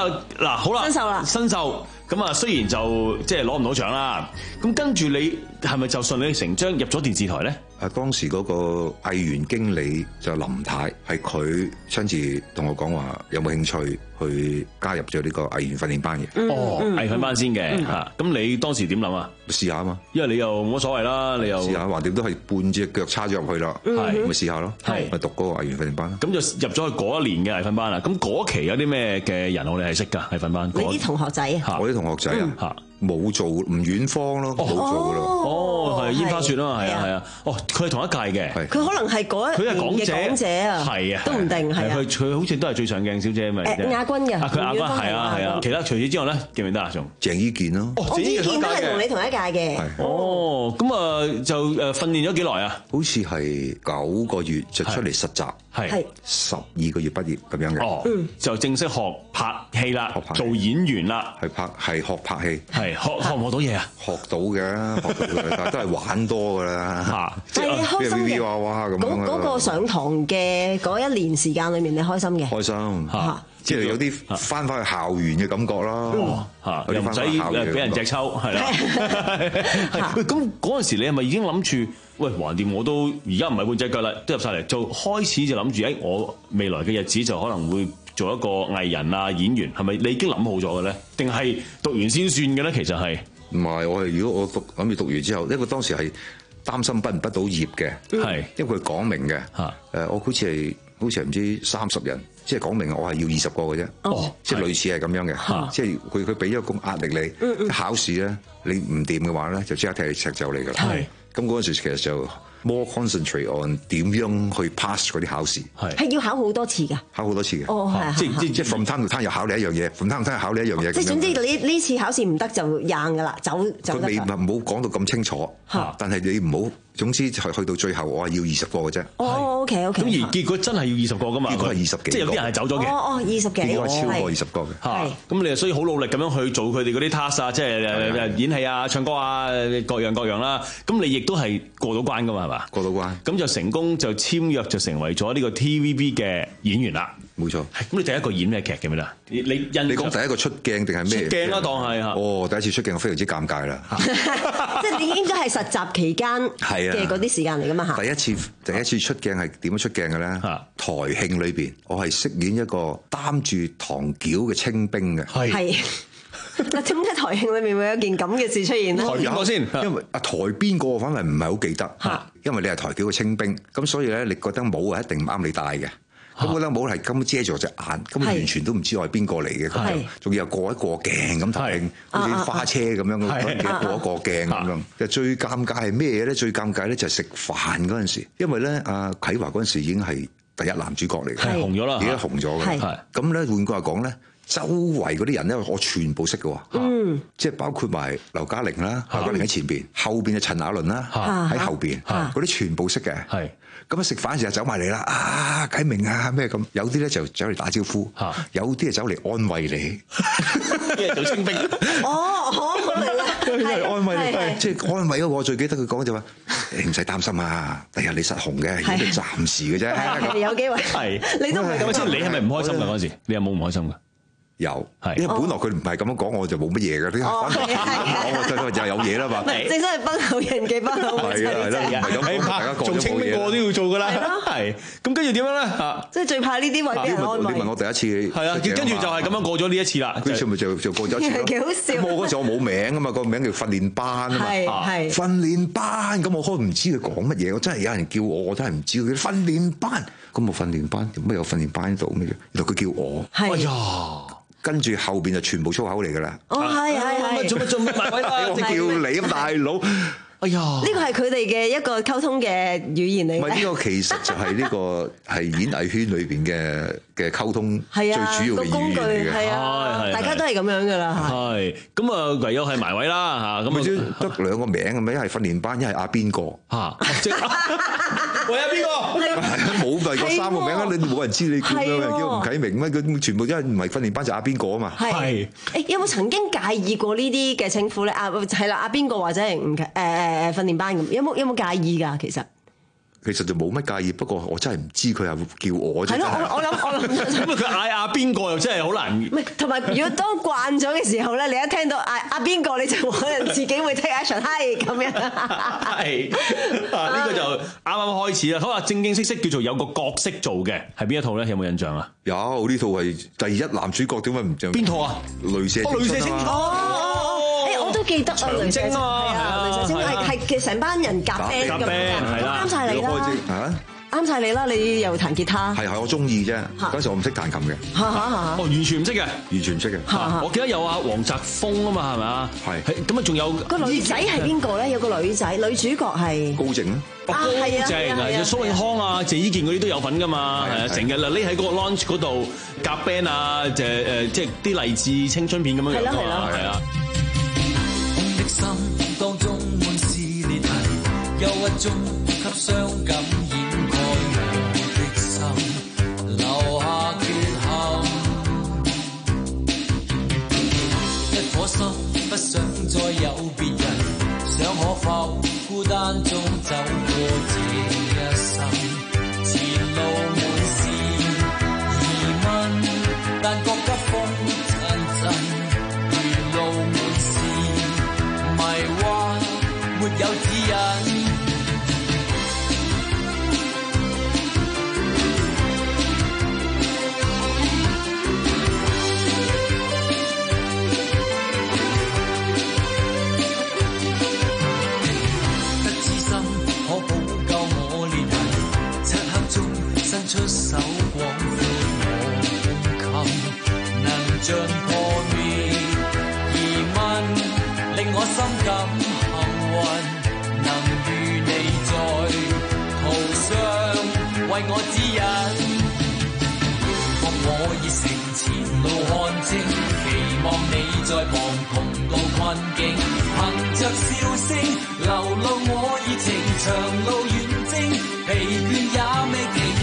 啊嗱，好啦， 新秀啦， 新秀。咁啊，雖然就即係攞唔到獎啦，咁跟住你係咪就順理成章入咗電視台咧？ 啊，當時嗰個藝員經理就林太，係佢親自同我講話，有冇興趣去加入咗呢個藝員訓練班嘅？ 哦，藝訓班先嘅嚇。咁你當時點諗啊？ 試下啊嘛， 因為你又冇乜所謂啦，你又試下，橫掂都係半隻腳叉咗入去啦，係咪試下咯？ 係咪讀嗰個藝員訓練班。 咁就入咗去嗰一年嘅藝訓班啦。咁嗰期有啲咩嘅人我哋係識㗎藝訓班？ 你啲同學仔啊？ 我啲同學仔啊嚇。冇做吳遠芳咯，冇做噶啦。 哦，係煙花雪啊嘛，係啊係啊。哦，佢係同一屆嘅。 佢可能係嗰一年嘅港姐啊， 係啊， 都唔定係啊。 佢佢好似都係最上鏡小姐咪。 誒亞軍嘅。 佢亞軍係啊係啊。其他除此之外咧，記唔記得啊？仲鄭伊健咯。 哦，鄭伊健都係同你同一屆嘅。 哦，咁啊就誒訓練咗幾耐啊？ 好似係九個月就出嚟實習， 係十二個月畢業咁樣嘅。 哦，就正式學拍戲啦，做演員啦， 係拍係學拍戲， 係學學唔學到嘢啊？ 學到嘅，學到嘅，但係都係玩多噶啦。 嚇， 即係開心嘅。 娃娃咁嗰嗰個上堂嘅嗰一年時間裏面，你開心嘅？ 開心嚇，即係有啲翻返去校園嘅感覺啦。嚇， 又唔使誒俾人隻抽，係啦。係喂，咁嗰陣時你係咪已經諗住？喂，橫掂我都而家唔係半隻腳啦，都入晒嚟，就開始就諗住誒，我未來嘅日子就可能會做一個藝人啊、演員，係咪你已經諗好咗嘅咧？定係讀完先算嘅咧？其實係唔係？我係如果我讀諗住讀完之後，因為當時係擔心畢唔畢到業嘅，係因為佢講明嘅嚇誒，我好似係好似係唔知三十人，即係講明我係要二十個嘅啫，哦，即係類似係咁樣嘅，即係佢佢俾咗個壓力你，考試咧你唔掂嘅話咧，就即刻踢你赤走你㗎啦。咁嗰陣時其實就 more concentrate on 點樣去 pass 嗰啲考試， 係係要考好多次㗎， 考好多次嘅， 哦係即即即 from time to time 又考你一樣嘢 ，from time to time 考你一樣嘢， 即係總之你呢次考試唔得就硬㗎啦，走走得。 佢未唔好講到咁清楚，但係你唔好。總之就係去到最後，我係要二十個嘅啫。 哦，OK OK。 咁而結果真係要二十個㗎嘛？ 結果係二十幾， 即係有啲人係走咗嘅。 哦哦，二十幾， 應該超過二十個嘅。 係。咁你又需要好努力咁樣去做佢哋嗰啲 task 啊，即係演戲啊、唱歌啊，各樣各樣啦。咁你亦都係過到關㗎嘛？係嘛？ 過到關。咁就成功就簽約就成為咗呢個 T V B 嘅演員啦。 冇錯。 咁你第一個演咩劇嘅咩啦？你你你講第一個出鏡定係咩？ 出鏡啦，當係嚇。 哦，第一次出鏡非常之尷尬啦。 即係你應該係實習期間嘅嗰啲時間嚟㗎嘛嚇。 第一次第一次出鏡係點樣出鏡嘅咧？台慶裏邊，我係飾演一個擔住糖轎嘅清兵嘅。 係。嗱，點解台慶裏面會有件咁嘅事出現咧？ 台邊個先？因為啊，台邊個反而唔係好記得。因為你係台轎嘅清兵，咁所以咧，你覺得帽係一定唔啱你戴嘅。咁嗰頂帽係根本遮住我隻眼，根本完全都唔知我係邊個嚟嘅。咁就仲要過一過鏡咁台慶，好似花車咁樣嘅過一過鏡咁樣。其實最尷尬係咩咧？最尷尬咧就係食飯嗰陣時，因為咧阿啟華嗰陣時已經係第一男主角嚟嘅， 紅咗啦， 已經紅咗嘅。咁咧換句話講咧，周圍嗰啲人咧，我全部識嘅喎。嗯，即係包括埋劉嘉玲啦，劉嘉玲喺前邊，後邊就陳雅倫啦，喺後邊，嗰啲全部識嘅。係。咁啊食飯時就走埋嚟啦，啊啟明啊咩咁，有啲咧就走嚟打招呼，有啲係走嚟安慰你， 即係做清兵。 哦，我明啦， 係安慰你，即係安慰嗰個。我最記得佢講就話：你唔使擔心啊，第日你實紅嘅，而家暫時嘅啫。 有機會係， 你都唔係咁。 即係你係咪唔開心㗎嗰陣時？你有冇唔開心㗎？ 有，因為本來佢唔係咁樣講，我就冇乜嘢嘅。呢個反而講我真係就有嘢啦嘛。 正所謂不口人嘅不口係啊係啦，唔係咁講，大家講咗冇嘢。 做清兵個都要做㗎啦。係。咁跟住點樣咧？嚇！ 即係最怕呢啲位俾人安慰。 你問我第一次係啊，跟住就係咁樣過咗呢一次啦。 跟住咪就就過咗一次咯。 幾好笑。 咁我嗰時我冇名啊嘛，個名叫訓練班啊嘛。 係係。 訓練班，咁我開唔知佢講乜嘢，我真係有人叫我，我真係唔知佢訓練班。咁我訓練班點解有訓練班喺度咩？原來佢叫我。 係。 哎呀！ 跟住後邊就全部粗口嚟㗎啦！ 哦，係係係， 做乜做乜埋位啦？ 我叫你咁大佬， 哎呀！ 呢個係佢哋嘅一個溝通嘅語言嚟嘅。 唔係，呢個其實就係呢個係演藝圈裏邊嘅嘅溝通最主要嘅語言嚟嘅。 係啊，大家都係咁樣㗎啦。 係咁啊，唯有係埋位啦嚇。咁啊，得兩個名咁樣，一係訓練班，一係阿邊個嚇？ 喂，阿邊個？ 冇咪嗰三個名啊！你冇人知你叫咩？叫吳啟明咩？佢全部因為唔係訓練班就阿邊個啊嘛。 係。誒，有冇曾經介意過呢啲嘅稱呼咧？啊，係啦，阿邊個或者係吳啟誒誒誒訓練班咁，有冇有冇介意㗎？其實其實就冇乜介意，不過我真係唔知佢係會叫我啫。 係咯，我我諗我諗， 因為佢嗌阿邊個又真係好難。 唔係，同埋如果當慣咗嘅時候咧，你一聽到嗌阿邊個，你就可能自己會 take action，係咁樣。 係啊，呢個就啱啱開始啦。好話正正式式叫做有個角色做嘅，係邊一套咧？有冇印象啊？ 有，呢套係第一男主角，點解唔就邊套啊？ 雷射雷射青春哦，誒我都記得啊，雷射青春係啊，雷射青春係係嘅成班人夾 band 咁樣，啱晒你啦。啱晒你啦！你又彈吉他， 係係我中意啫。嗰陣時我唔識彈琴嘅， 哦完全唔識嘅， 完全唔識嘅。 我記得有阿黃澤鋒啊嘛，係咪啊？係。咁啊，仲有個女仔係邊個咧？有個女仔，女主角係高靜啊。 啊係啊係啊！蘇永康啊、謝依健嗰啲都有份噶嘛，係啊，成日嗱匿喺嗰個 launch 嗰度夾 band 啊，就誒即係啲勵志青春片咁樣樣啊嘛，係啊。 的心當中滿是裂痕，憂鬱中給傷感掩蓋我的心，留下缺陷。一顆心不想再有別人，想可否孤單中走過這一生？前路滿是疑問，但覺得風陣陣，沿路滿是迷幻，沒有指引。出手廣闊我胸襟，能像破滅疑問，令我心感幸運，能與你在途上為我指引。放我熱誠前路看清，期望你在旁同渡困境，憑着笑聲流露我熱情，長路遠征，疲倦也未停。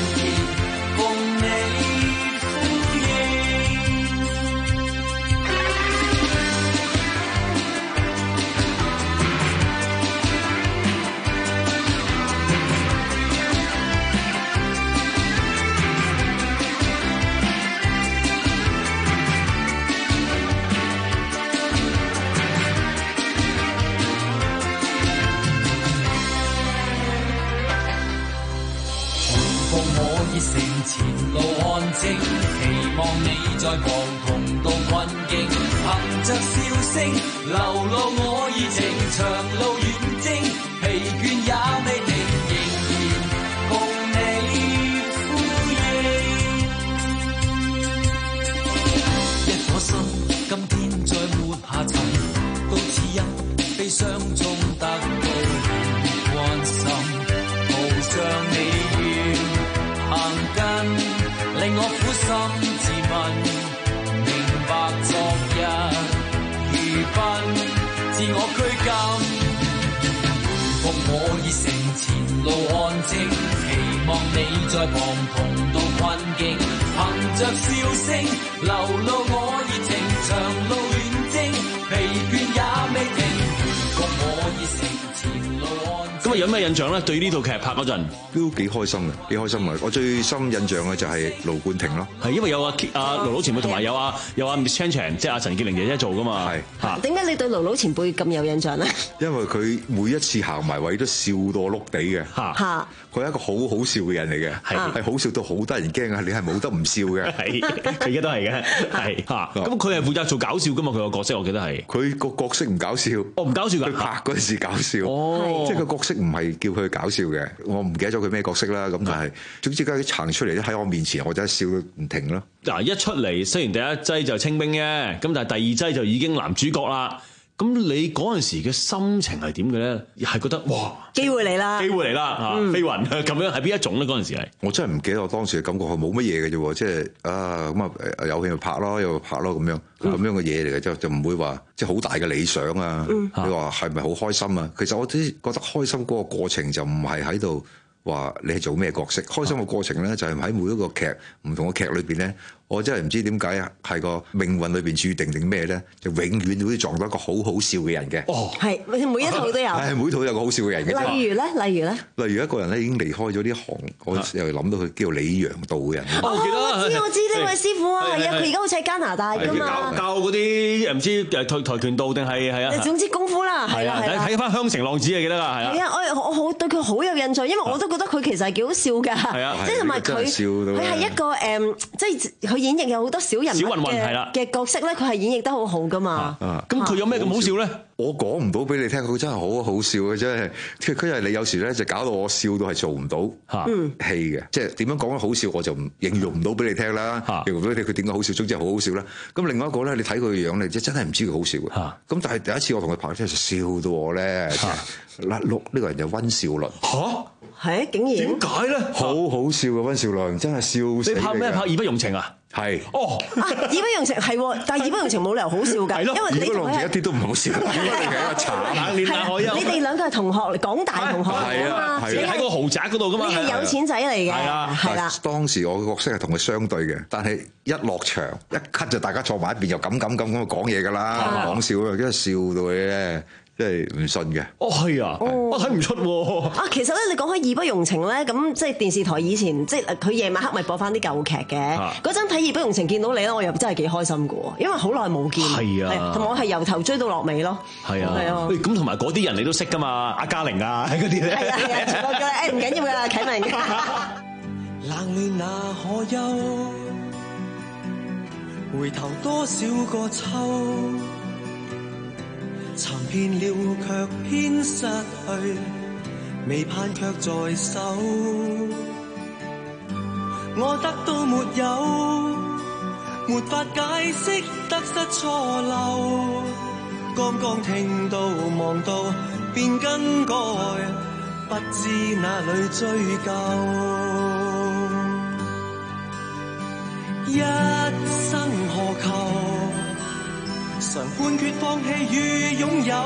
前路看清，期望你在旁同渡困境，憑着笑聲流露我熱情，長路遠征，疲倦也未停，仍然共你呼應。一顆心今天再沒下沉，都只因悲傷中得到關心，途上你願行近，令我苦心自問，明白昨日如奔，自我拘禁。回復我熱誠前路看清，期望你在旁同渡困境，憑着笑聲流露我熱情，長路遠征，疲倦也未停。回復我熱誠前路看清。 咁啊，有咩印象咧？對呢套劇拍嗰陣都幾開心嘅，幾開心嘅。我最深印象嘅就係盧冠廷咯， 係因為有阿阿盧老前輩同埋有阿有阿 Miss Chan Chan，即係阿陳潔玲姐姐做噶嘛。係嚇。 點解你對盧老前輩咁有印象咧？ 因為佢每一次行埋位都笑到碌地嘅。 嚇。 佢係一個好好笑嘅人嚟嘅，係係好笑到好得人驚啊！你係冇得唔笑嘅。 係，佢而家都係嘅。係嚇。咁佢係負責做搞笑噶嘛？佢個角色我記得係。 佢個角色唔搞笑。 哦，唔搞笑㗎。 佢拍嗰陣時搞笑。 哦。 即係個角色唔係叫佢搞笑嘅，我唔記得咗佢咩角色啦。咁但係總之佢撐出嚟咧喺我面前，我真係笑到唔停咯。 嗱，一出嚟雖然第一劑就清兵啫，咁但係第二劑就已經男主角啦。咁你嗰陣時嘅心情係點嘅咧？係覺得哇， 機會嚟啦， 機會嚟啦嚇，飛雲咁樣係邊一種咧？嗰陣時係我真係唔記得我當時嘅感覺係冇乜嘢嘅啫喎，即係啊咁啊有戲咪拍咯，又拍咯咁樣咁樣嘅嘢嚟嘅，就就唔會話即係好大嘅理想啊。嗯、你話係咪好開心啊？其實我啲覺得開心嗰個過程就唔係喺度話你係做咩角色，開心嘅過程咧就係喺每一個劇唔同嘅劇裏邊咧， 我真係唔知點解啊，係個命運裏邊註定定咩咧？就永遠會撞到一個好好笑嘅人嘅。 哦，係每一套都有。係每套有個好笑嘅人嘅。 例如咧，例如咧， 例如一個人咧已經離開咗呢行，我又諗到佢叫李陽道嘅人。 哦，我知我知呢位師傅啊，係啊，佢而家好似喺加拿大㗎嘛。 教教嗰啲唔知誒跆跆拳道定係係啊。 總之功夫啦，係啊， 睇翻《香城浪子》記得啦，係啊。 係啊，我我好對佢好有印象，因為我都覺得佢其實係幾好笑㗎。係啊，即係同埋佢佢係一個誒，即係佢演繹有好多小人物嘅嘅角色咧，佢係演繹得好好㗎嘛。 咁佢有咩咁好笑咧？ 我講唔到俾你聽，佢真係好好笑嘅啫。佢佢係你有時咧就搞到我笑到係做唔到戲嘅，即係點樣講得好笑我就唔形容唔到俾你聽啦。形容俾你聽佢點解好笑，總之係好好笑啦。咁另外一個咧，你睇佢嘅樣你真係唔知佢好笑嘅。咁但係第一次我同佢拍，真係笑到我咧，甩碌呢個人就溫兆倫。嚇係竟然點解咧？ 好好笑嘅溫兆倫，真係笑死你。 你拍咩？拍義不容情啊？ 係哦， 義不容情係，但係義不容情冇理由好笑㗎，因為你同佢一啲都唔好笑，係一個慘。 你哋兩個係同學，港大同學嚟㗎嘛？ 你喺個豪宅嗰度㗎嘛？ 你係有錢仔嚟嘅，係啦。 當時我嘅角色係同佢相對嘅，但係一落場一 cut 就大家坐埋一邊，又咁咁咁咁講嘢㗎啦，講笑啊，跟住笑到你咧。即係唔信嘅。 哦，係啊，我睇唔出喎。 啊，其實咧，你講開義不容情咧，咁即係電視台以前即係佢夜晚黑咪播翻啲舊劇嘅。嗰陣睇義不容情見到你咧，我又真係幾開心嘅喎，因為好耐冇見。 係啊， 同埋我係由頭追到落尾咯。 係啊，係啊。喂，咁同埋嗰啲人你都識㗎嘛？阿嘉玲啊，喺嗰啲咧。 係啊係啊，全部嘅誒唔緊要㗎啦，啟明嘅。 冷暖那可休，回頭多少個秋。尋遍了卻偏失去，未盼卻在手。我得到沒有，沒法解釋得失錯漏。剛剛聽到望到便更改，不知哪裏追究。一生何求？常判決放棄與擁有，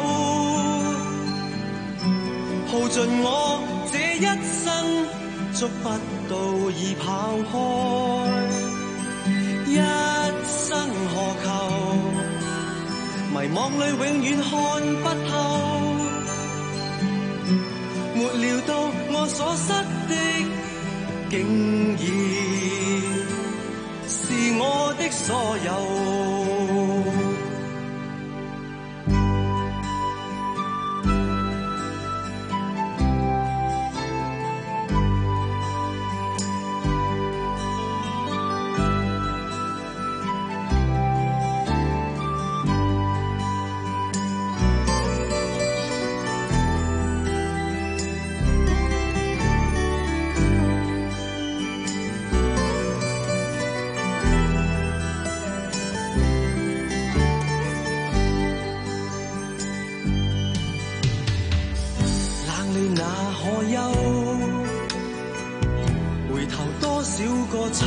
耗盡我這一生，捉不到已跑開。一生何求？迷惘裏永遠看不透，沒料到我所失的，竟然是我的所有。秋，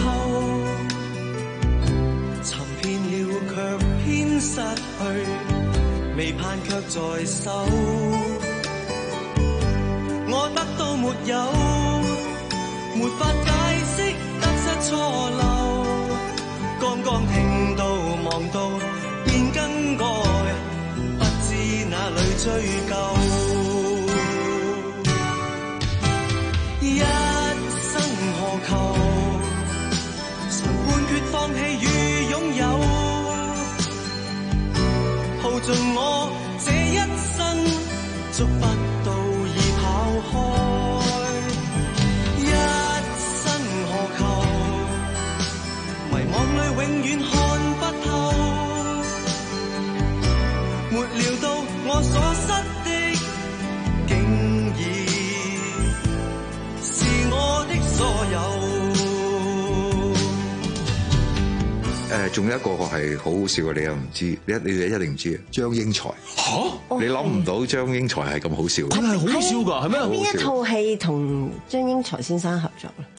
尋遍了卻偏失去，未盼卻在手。我得到沒有，沒法解釋得失錯漏。剛剛聽到望到便更改，不知哪裏追究。一生何求？放棄與擁有，耗盡我這一生，捉不到已跑開。一生何求？迷惘裏永遠看不透，沒料到我所失的，竟然是我的所有。 誒，仲有一個係好好笑嘅，你又唔知，你一你哋一定唔知，張英才嚇，你諗唔到張英才係咁好笑， 佢係好笑㗎，係咩？ 邊一套戲同張英才先生合作咧？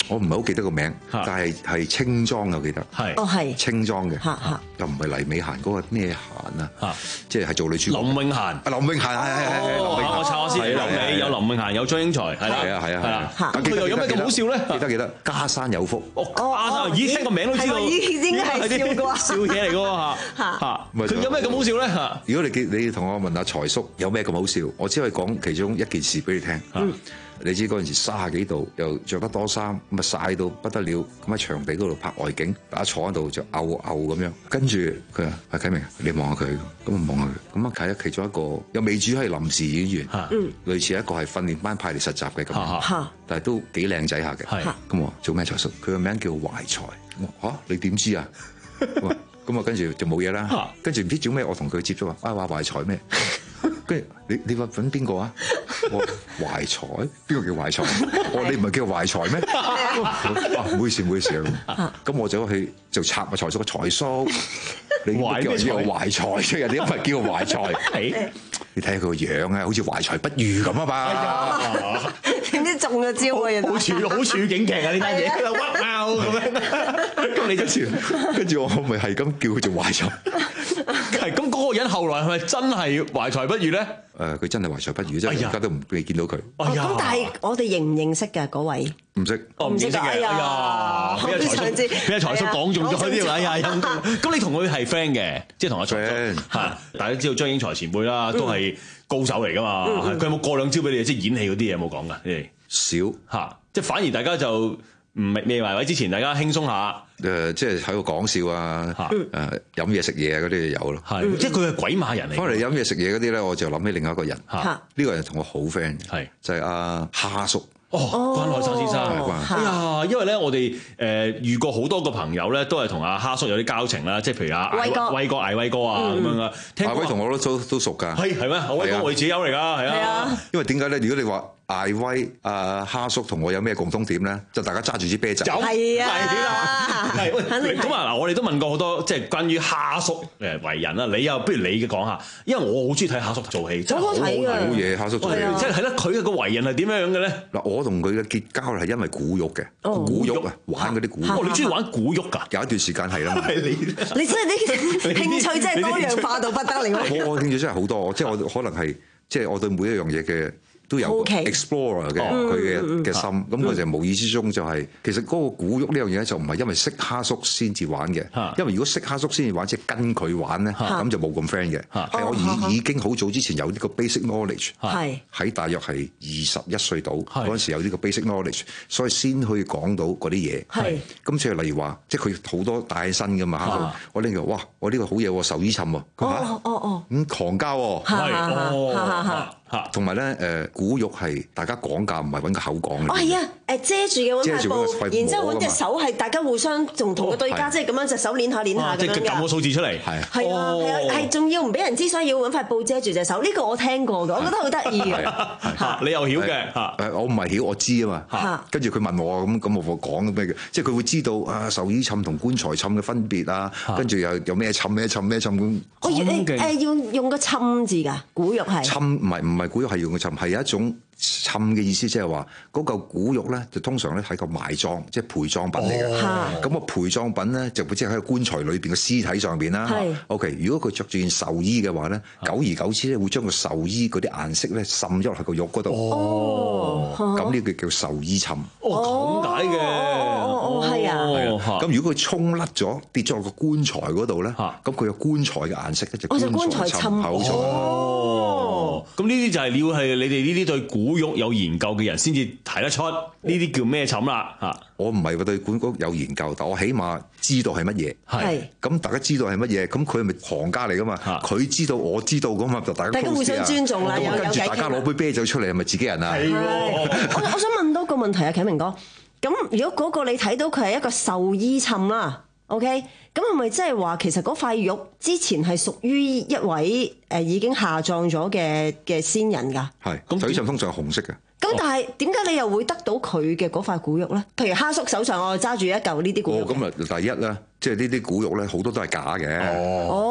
我唔係好記得個名，但係係清裝我記得。 係哦係清裝嘅，又唔係黎美嫻嗰個咩嫻啊？即係係做女主角。 林詠嫻， 啊林詠嫻係係係。 我查下先，有你有林詠嫻，有張英才，係啦， 係啊係啊係啊。 咁佢又有咩咁好笑咧？ 記得記得，家山有福。 哦，家山，咦聽個名都知道， 應該係笑嘅喎， 笑嘢嚟嘅喎嚇嚇。佢有咩咁好笑咧嚇？ 如果你記你同我問下財叔有咩咁好笑，我只可以講其中一件事俾你聽。你知嗰陣時三十幾度，又着得多衫，咁啊曬到不得了，咁喺場地嗰度拍外景，大家坐喺度就嘔嘔咁樣。跟住佢話：阿啟明，你望下佢，咁啊望下佢，咁啊睇其中一個有美主係臨時演員，嗯，類似一個係訓練班派嚟實習嘅咁樣，但係都幾靚仔下嘅。咁我做咩財叔？佢個名叫懷才。嚇，你點知啊？咁啊跟住就冇嘢啦。跟住唔知做咩，我同佢接觸啊，話懷才咩？跟住你你話揾邊個啊？我懷才，邊個叫懷才？我你唔係叫懷才咩？啊，唔好意思唔好意思啊！咁我走去就插啊財叔個財叔，你叫我叫懷才啫，人哋唔係叫懷才。你睇下佢個樣啊，好似懷才不遇咁啊嘛！ 點知中咗招啊？人好處好處境劇啊！呢單嘢，屈拗咁樣。咁你就笑，跟住我咪係咁叫佢做懷才。係咁嗰個人後來係咪真係懷才不遇咧？誒，佢真係懷才不遇，真係而家都唔未見到佢。 咁但係我哋認唔認識㗎嗰位？ 唔識， 我唔認識嘅。哎呀，俾阿財叔，俾阿財叔講中咗啲喎。哎呀，陰公。咁你同佢係 friend 嘅，即係同阿財叔嚇。大家知道張英才前輩啦，都係高手嚟㗎嘛。佢有冇過兩招俾你？即係演戲嗰啲嘢有冇講㗎？你哋少嚇，即係反而大家就唔未埋位之前，大家輕鬆下。 誒，即係喺度講笑啊！誒，飲嘢食嘢嗰啲就有咯。 係，即係佢係鬼馬人嚟。 翻嚟飲嘢食嘢嗰啲咧，我就諗起另外一個人。呢個人同我好 friend，係就係阿蝦叔。 哦，關海山先生。哎呀，因為咧，我哋誒遇過好多個朋友咧，都係同阿蝦叔有啲交情啦。即係譬如阿威哥、威哥、艾威哥啊咁樣啊。 艾威同我都都都熟㗎。 係係咩？艾威哥我哋自己友嚟㗎，係啊。 因為點解咧？如果你話艾威、阿蝦叔同我有咩共通點咧？就大家揸住支啤酒。 係啊， 係咁啊！嗱，我哋都問過好多，即係關於蝦叔誒為人啦。你又不如你嘅講下，因為我好中意睇蝦叔做戲，真係好好睇好嘢。蝦叔做戲， 即係係啦，佢嘅個為人係點樣樣嘅咧？ 嗱，我同佢嘅結交係因為古玉嘅，古玉啊，玩嗰啲古玉。 哦，你中意玩古玉㗎？ 有一段時間係啦嘛。 你你真係啲興趣真係多樣化到不得了。 我我興趣真係好多，即係我可能係即係我對每一樣嘢嘅。都有 explorer 嘅佢嘅嘅心，咁佢就無意之中就係其實嗰個古玉呢樣嘢就唔係因為識蝦叔先至玩嘅，因為如果識蝦叔先至玩，即係跟佢玩咧，咁就冇咁 friend 嘅。係我已已經好早之前有呢個 basic knowledge，喺大約係二十一歲度嗰陣時有呢個 basic knowledge，所以先可以講到嗰啲嘢。咁即係例如話，即係佢好多帶起身㗎嘛，蝦叔，我拎佢哇，我呢個好嘢喎，壽衣襯喎， 哦哦哦， 咁狂交喎，係同埋咧，誒古玉係大家講價，唔係揾個口講嘅。 哦，係啊，誒遮住嘅揾塊布，然之後揾隻手係大家互相仲同個對家，即係咁樣隻手捏下捏下咁樣嘅。 即係撳個數字出嚟，係係啊，係啊，係仲要唔俾人知，所以要揾塊布遮住隻手。呢個我聽過嘅，我覺得好得意嘅。 你又曉嘅嚇？ 誒我唔係曉，我知啊嘛。跟住佢問我咁咁，我講咩嘅？即係佢會知道啊壽衣襯同棺材襯嘅分別啊。跟住又有咩襯咩襯咩襯咁。 我要誒要用個襯字㗎，古玉係。 襯唔係唔係古玉係用個襯，係有一種襯嘅意思，即係話嗰嚿古玉咧，就通常咧係個埋葬，即係陪葬品嚟嘅。咁個陪葬品咧，就會即係喺個棺材裏邊嘅屍體上邊啦。OK，如果佢着住件壽衣嘅話咧，久而久之咧，會將個壽衣嗰啲顏色咧滲咗落去個玉嗰度。哦，咁呢個叫壽衣襯。 哦，咁解嘅。 哦，係啊。 咁如果佢沖甩咗，跌咗落個棺材嗰度咧，咁佢個棺材嘅顏色咧就棺材襯。 哦，咁呢啲就係要係你哋呢啲對古玉有研究嘅人先至睇得出，呢啲叫咩襯啦嚇？ 我唔係話對古玉有研究，但我起碼知道係乜嘢。係，咁大家知道係乜嘢，咁佢係咪行家嚟噶嘛？佢知道我知道噶嘛，就大家。 大家互相尊重啦，有跟住大家攞杯啤酒出嚟，係咪自己人啊？ 係我我想問多個問題啊，啟明哥。咁如果嗰個你睇到佢係一個壽衣襯啦 ，OK，咁係咪即係話其實嗰塊玉之前係屬於一位誒已經下葬咗嘅嘅先人㗎？ 係，咁壽衣襯通常係紅色嘅。 咁但係點解你又會得到佢嘅嗰塊古玉咧？譬如蝦叔手上我揸住一嚿呢啲古玉。 哦，咁啊，第一咧，即係呢啲古玉咧，好多都係假嘅。 哦。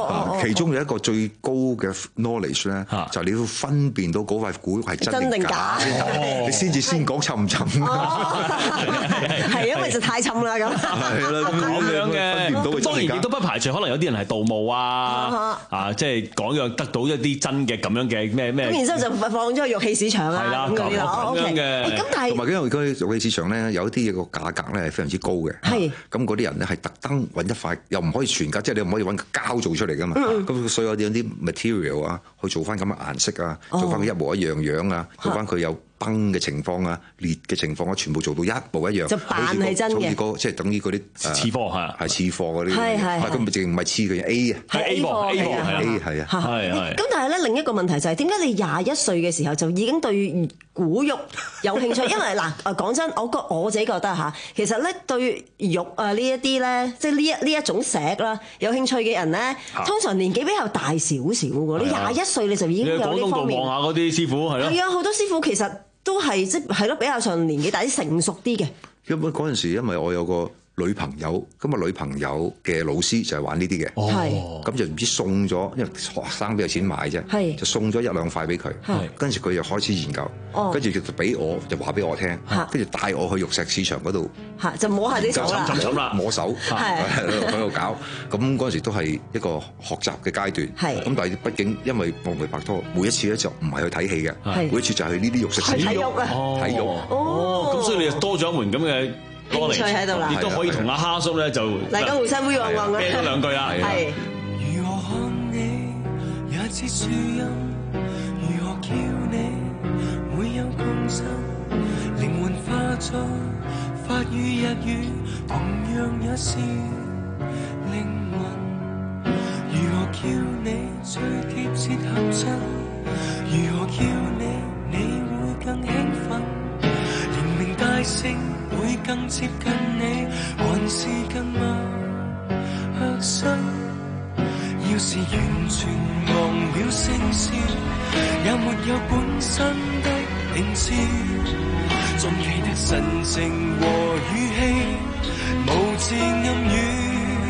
哦其中有一個最高嘅 knowledge 咧，就係你要分辨到嗰塊鼓係真定假，你先至先講沉唔沉。 係因為就太沉啦咁。 係啦， 咁樣嘅。當然亦都不排除可能有啲人係盜墓啊，啊，即係講樣得到一啲真嘅咁樣嘅咩咩。 咁然之後就放咗去玉器市場啦。 係啦，咁樣嘅。 咁但係同埋因為嗰啲玉器市場咧，有啲嘢個價格咧係非常之高嘅。係。咁嗰啲人咧係特登揾一塊，又唔可以全價，即係你唔可以揾膠做出嚟㗎嘛。咁所以有啲啲 material 啊，去做翻咁嘅顏色啊，做翻佢一模一樣樣啊，做翻佢有崩嘅情況啊、裂嘅情況啊，全部做到一模一樣， 就扮係真嘅。 好似嗰即係等於嗰啲次貨係係次貨嗰啲， 係係係咁咪淨唔係次嘅 A 啊， 係 A 貨 A 貨係啊 A 係啊， 係係。 咁但係咧另一個問題就係點解你廿一歲嘅時候就已經對古玉有興趣？因為嗱誒講真，我覺我自己覺得嚇，其實咧對玉啊呢一啲咧，即係呢一呢一種石啦，有興趣嘅人咧，通常年紀比較大少少嘅。你廿一歲你就已經有呢方面。 你喺廣東道望下嗰啲師傅係咯。 係啊，好多師傅其實都係即係咯，比較上年紀大啲、成熟啲嘅。 因為嗰陣時，因為我有個女朋友，咁啊女朋友嘅老師就係玩呢啲嘅， 係咁就唔知送咗，因為學生邊有錢買啫， 係就送咗一兩塊俾佢，跟住佢就開始研究，跟住就俾我就話俾我聽，跟住帶我去玉石市場嗰度， 就摸下啲手啦， 就啦， 摸手喺度搞，咁嗰陣時都係一個學習嘅階段，咁但係畢竟因為我唔係拍拖，每一次咧就唔係去睇戲嘅，每一次就係去呢啲玉石市場睇玉啊， 睇玉， 哦，咁所以你就多咗一門咁嘅興趣喺度啦， 亦都可以同阿蝦叔咧就大家互相會望望啦， 啤多兩句啦。 係。 如何看你也似樹蔭，如何叫你會有共振，靈魂化作法語日語，同樣也是靈魂。如何叫你最貼切合襯，如何叫你你會更興奮，連名帶姓會更接近你，還是更陌生。要是完全忘了聲線，也沒有本身的名字，總記得神情和語氣，無字暗語。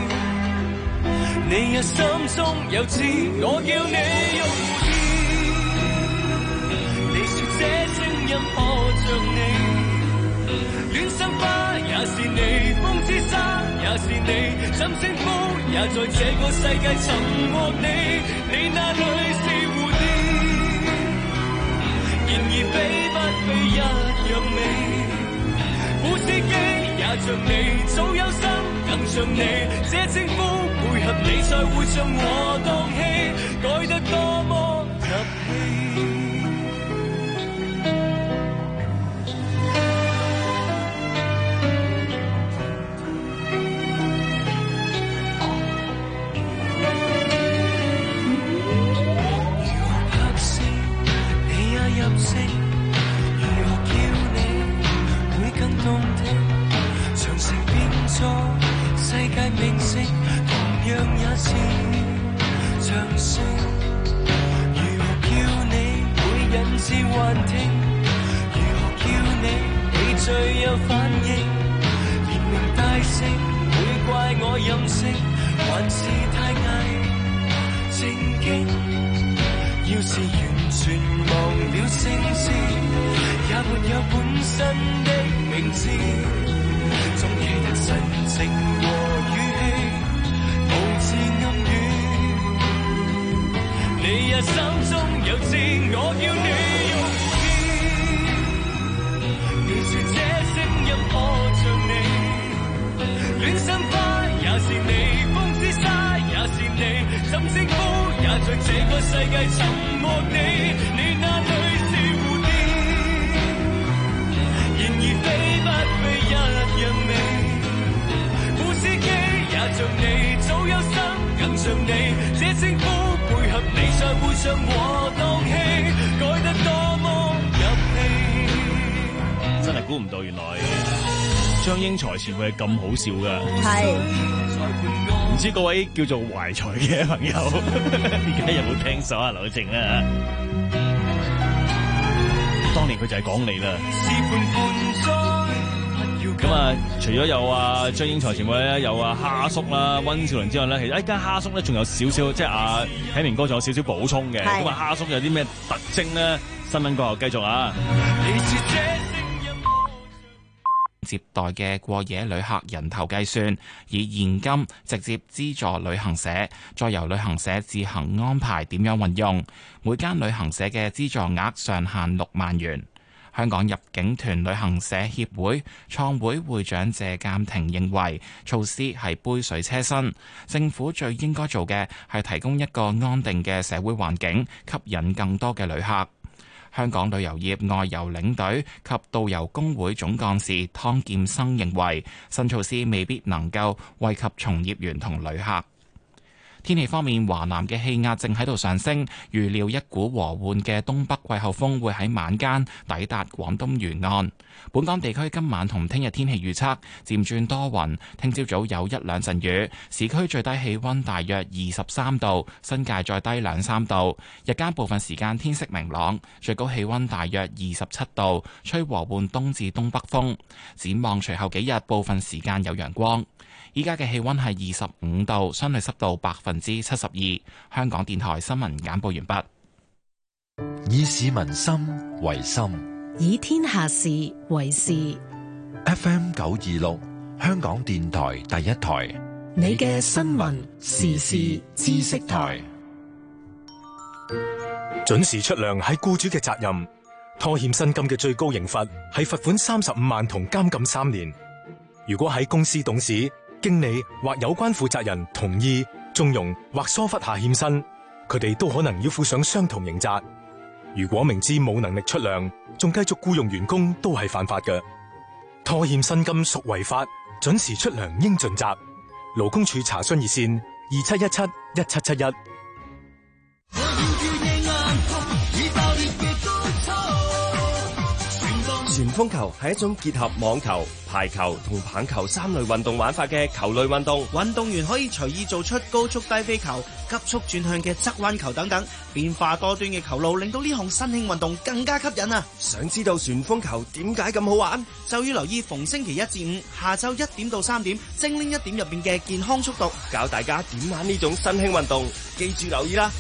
你也心中有知，我叫你用意。你說這聲音可像你。戀生花也是你，風之沙也是你，怎稱呼也在這個世界尋獲你。你那裏是蝴蝶，然而飛不飛一樣美。古司機也像你，早有心更像你，這稱呼配合你才會像我當戲，改得多麼入戲。世界明星同樣也是唱聲，如何叫你會引致幻聽？如何叫你你最有反應？連名帶姓會怪我任性，還是太偽正經？要是完全忘了姓氏，也沒有本身的名字。總記得神情和語氣，無字暗語。你也心中有知，我叫你用意。你說這聲音可像你，戀生花也是你，風之沙也是你，怎稱呼也在這個世界尋獲你。你那裏是蝴蝶，然而飛不飛一樣美。古司機也像你，早有心更像你，這稱呼配合你才會像我當戲，改得多麼入戲。 真係估唔到，原來張英才前會係咁好笑噶。 係， 唔知各位叫做懷才嘅朋友，而家有冇聽手下留情啊？當年佢就係講你啦。 是盤盤栽，不要咁啊，除咗有啊張英才前輩咧，有啊蝦叔啦、溫兆倫之外咧，其實一間蝦叔咧仲有少少，即係阿啟明哥仲有少少補充嘅。咁啊，蝦叔有啲咩特徵咧？新聞過後繼續啊！ 接待嘅過夜旅客人頭計算，以現金直接資助旅行社，再由旅行社自行安排點樣運用。每間旅行社嘅資助額上限六萬元。香港入境團旅行社協會創會會長謝鑑庭認為，措施係杯水車薪，政府最應該做嘅係提供一個安定嘅社會環境，吸引更多嘅旅客。香港旅遊業外遊領隊及導遊工會總幹事湯劍生認為，新措施未必能夠惠及從業員同旅客。天氣方面，華南嘅氣壓正喺度上升，預料一股和緩嘅東北季候風會喺晚間抵達廣東沿岸。本港地區今晚同聽日天氣預測漸轉多雲，聽朝早有一兩陣雨，市區最低氣溫大約二十三度，新界再低兩三度。日間部分時間天色明朗，最高氣溫大約二十七度，吹和緩東至東北風。展望隨後幾日，部分時間有陽光。依家嘅氣溫係二十五度，相對濕度百分之七十二。香港電台新聞簡報完畢。 以市民心為心， 以天下事為事。 F M 九二六，香港電台第一台， 你嘅新聞時事知識台。 準時出糧係僱主嘅責任，拖欠薪金嘅最高刑罰係罰款三十五萬同監禁三年。如果喺公司董事、經理或有關負責人同意、縱容或疏忽下欠薪，佢哋都可能要負上相同刑責。如果明知冇能力出糧，仲繼續僱用員工，都係犯法嘅。拖欠薪金屬違法，準時出糧應盡責。勞工處查詢熱線：二七一七一七七一。 旋風球係一種結合網球、排球同棒球三類運動玩法嘅球類運動， 運動員可以隨意做出高速低飛球、急速轉向嘅側彎球等等，變化多端嘅球路，令到呢項新興運動更加吸引啊！ 想知道旋風球點解咁好玩， 就要留意逢星期一至五下晝一點到三點，精靈一點入邊嘅健康速讀， 教大家點玩呢種新興運動，記住留意啦！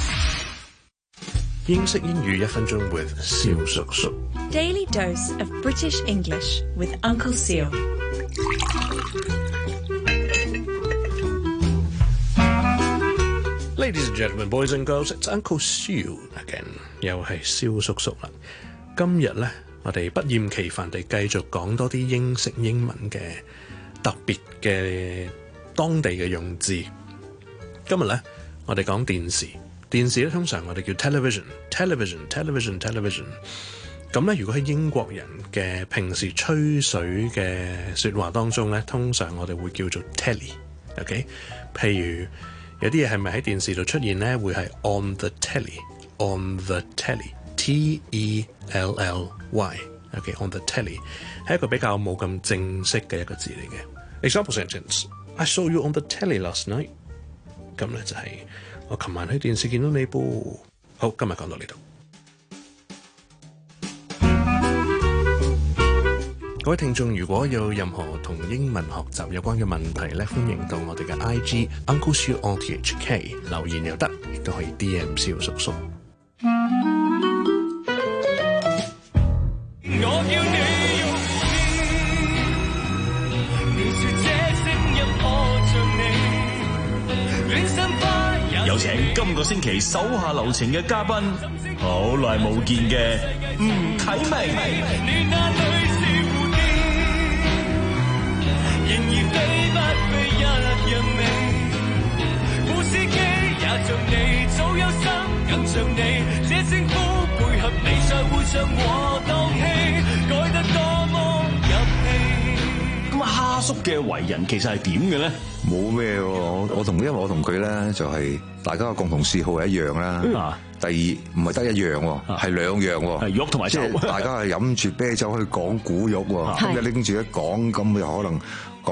英式英語一分鐘 with 蕭叔叔。 Daily dose of British English with Uncle Seal. Ladies and gentlemen, boys and girls, it's Uncle Seal again. 又係蕭叔叔啦。今日咧，我哋不厭其煩地繼續講多啲英式英文嘅特別嘅當地嘅用字。今日咧，我哋講電視。電視咧，通常我哋叫 television，television，television，television。咁咧，如果喺英國人嘅平時吹水嘅説話當中咧，通常我哋會叫做 telly。OK， 譬如有啲嘢係咪喺電視度出現咧，會係 on the telly，on the telly，T E L L Y。OK，on the telly 係一個比較冇咁正式嘅一個字嚟嘅。Example sentence：I saw you on the telly last night。咁咧就係、是。我琴晚喺電視見到你噃。好，今日講到呢度。各位聽眾，如果有任何同英文學習有關嘅問題咧，歡迎到我哋嘅 I G Uncle Siu on T H K 留言又得，亦都可以 D M 蕭叔叔。 有請今個星期手下留情嘅嘉賓，好耐冇見嘅吳啟明。咁蝦叔嘅為人其實係點嘅咧？ 冇咩喎，我我同因為我同佢咧就係大家嘅共同嗜好係一樣啦。嗯、第二唔係得一樣喎，係、啊、兩樣喎。 係肉同埋酒，即係大家係飲住啤酒去講古肉喎。咁你拎住一講，咁又可能講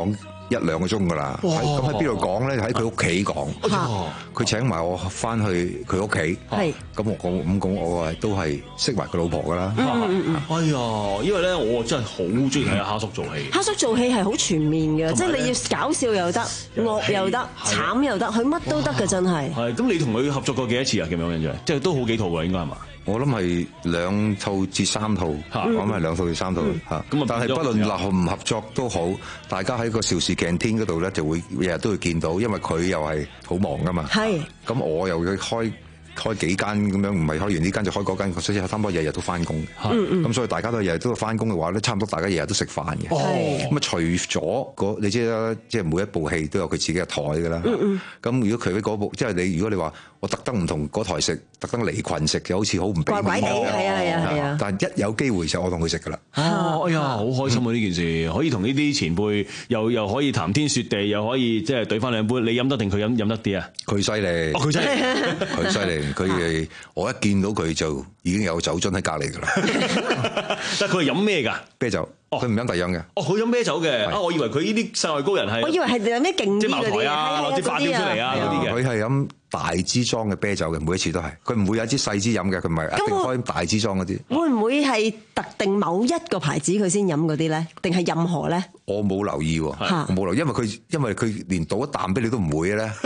一兩個鐘噶啦。咁喺邊度講咧？喺佢屋企講。佢請埋我翻去佢屋企。係。咁我講咁講，我係都係識埋佢老婆噶啦。 嗯嗯嗯。哎呀，因為咧，我真係好中意睇哈叔做戲。 哈叔做戲係好全面嘅，即係你要搞笑又得，惡又得，慘又得，佢乜都得嘅真係。 係。咁你同佢合作過幾多次啊？咁樣印象，即係都好幾套㗎，應該係嘛？ 我諗係兩套至三套，我諗係兩套至三套嚇。咁但係不論合唔合作都好，大家喺個邵氏鏡天嗰度咧，就會日日都會見到，因為佢又係好忙噶嘛。係。咁我又要開開幾間咁樣，唔係開完呢間就開嗰間，所以差唔多日日都翻工。嗯咁所以大家都日日都翻工嘅話咧，差唔多大家日日都食飯嘅。係。咁啊，除咗嗰你知啦，即係每一部戲都有佢自己嘅台㗎啦。嗯嗯。咁如果佢嗰部，即係你如果你話我特登唔同嗰台食，特登離群食，就好似好唔俾面。怪怪地，係啊係啊係啊！但係一有機會就我同佢食㗎啦。 哦，哎呀，好開心啊！呢件事可以同呢啲前輩又又可以談天說地，又可以即係對翻兩杯。你飲得定佢飲飲得啲啊？ 佢犀利， 佢犀利， 佢犀利。佢係我一見到佢就已經有酒樽喺隔離㗎啦。 但係佢係飲咩㗎？ 啤酒。哦，佢唔飲第二樣嘅。 哦，佢飲啤酒嘅。啊，我以為佢呢啲世外高人係。 我以為係有咩勁啲即係茅台啊，攞支花雕出嚟啊嗰啲嘅。 佢係飲大支裝嘅啤酒嘅，每一次都係。佢唔會有一支細支飲嘅，佢唔係一定開大支裝嗰啲。 會唔會係特定某一個牌子佢先飲嗰啲咧？定係任何咧？ 我冇留意喎，我冇留意，因為佢因為佢連倒一啖俾你都唔會嘅咧。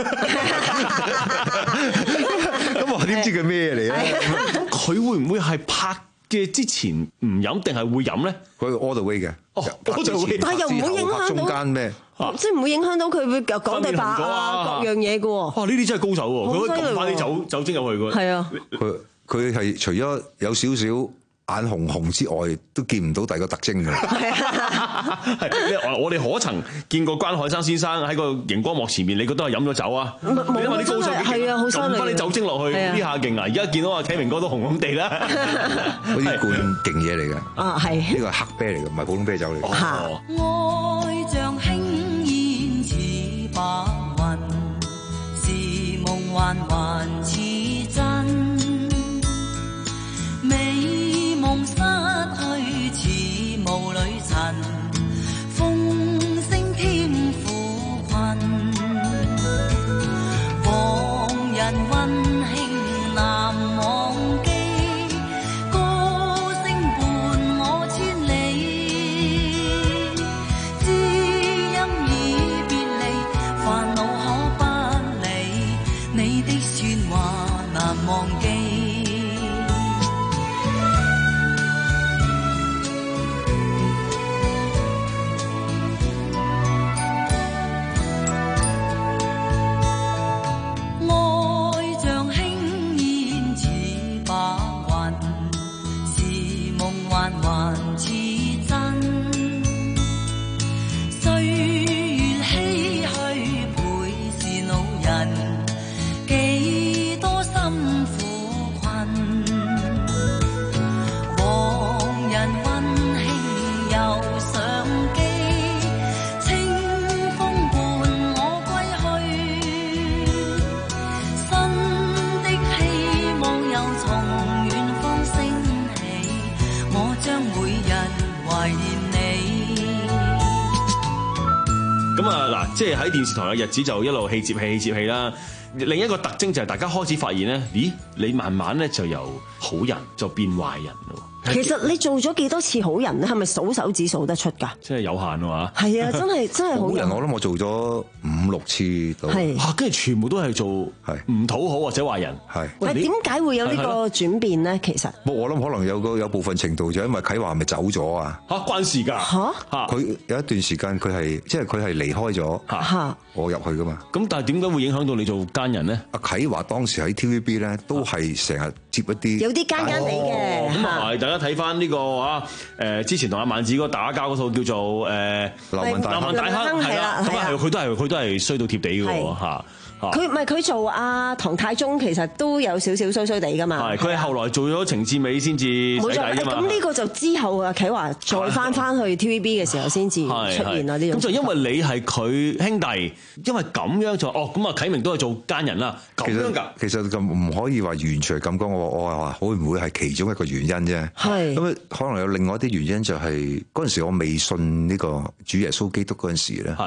咁我點知佢咩嚟咧？ 佢會唔會係拍嘅之前唔飲定係會飲咧？ 佢 all the way 嘅， 哦， 但係又唔會影響到中間咩？ 即係唔會影響到佢會講對白啊，各樣嘢嘅喎。 哇！呢啲真係高手喎，佢可以撳翻啲酒酒精入去嘅。 係啊， 佢佢係除咗有少少眼紅紅之外，都見唔到第二個特徵嘅。 係，我哋可曾見過關海山先生喺個熒光幕前面？你覺得係飲咗酒啊？ 冇， 因為啲高手係啊，好犀利， 撳翻啲酒精落去，呢下勁啊！而家見到阿啟明哥都紅紅地啦， 嗰啲罐勁嘢嚟嘅。 啊，係呢個係黑啤嚟嘅，唔係普通啤酒嚟嘅。 愛像輕煙似白雲，是夢幻還似真，美夢失去似霧裏塵，風聲添苦困，往日溫馨難忘記，歌聲伴我千里，知音已別離，煩惱可不理，你的説話難忘記。 即係喺電視台嘅日子就一路戲接戲戲接戲啦。另一個特徵就係大家開始發現咧，咦？你慢慢咧就由好人就變壞人咯。 其實你做咗幾多次好人咧？係咪數手指數得出㗎？ 即係有限喎嘛。 係啊，真係真係好人。 好人我諗我做咗五六次到。 係嚇，跟住全部都係做係唔討好或者壞人。 係。 但係點解會有呢個轉變咧？其實我諗可能有個有部分程度就因為啟華咪走咗啊。 嚇，關事㗎。嚇。 佢有一段時間佢係即係佢係離開咗。 嚇。 我入去㗎嘛。 咁但係點解會影響到你做奸人咧？ 阿啟華當時喺 T V B 咧都係成日接一啲有啲奸奸地嘅。 咁啊，大家睇翻呢個啊誒，之前同阿萬子哥打交嗰套叫做誒流氓大亨係啦，咁啊係佢都係佢都係衰到貼地嘅喎嚇。 佢唔係佢做阿唐太宗，其實都有少少衰衰地噶嘛。 係佢係後來做咗程志美先至洗底啫嘛。 咁呢個就之後啊，啟華再翻翻去 T V B 嘅時候先至出現啦。呢種咁就因為你係佢兄弟，因為咁樣就哦咁啊，啟明都係做奸人啦。咁樣㗎， 其實就唔可以話完全係咁講。我我係話會唔會係其中一個原因啫？ 係咁可能有另外一啲原因，就係嗰陣時我未信呢個主耶穌基督嗰陣時咧。係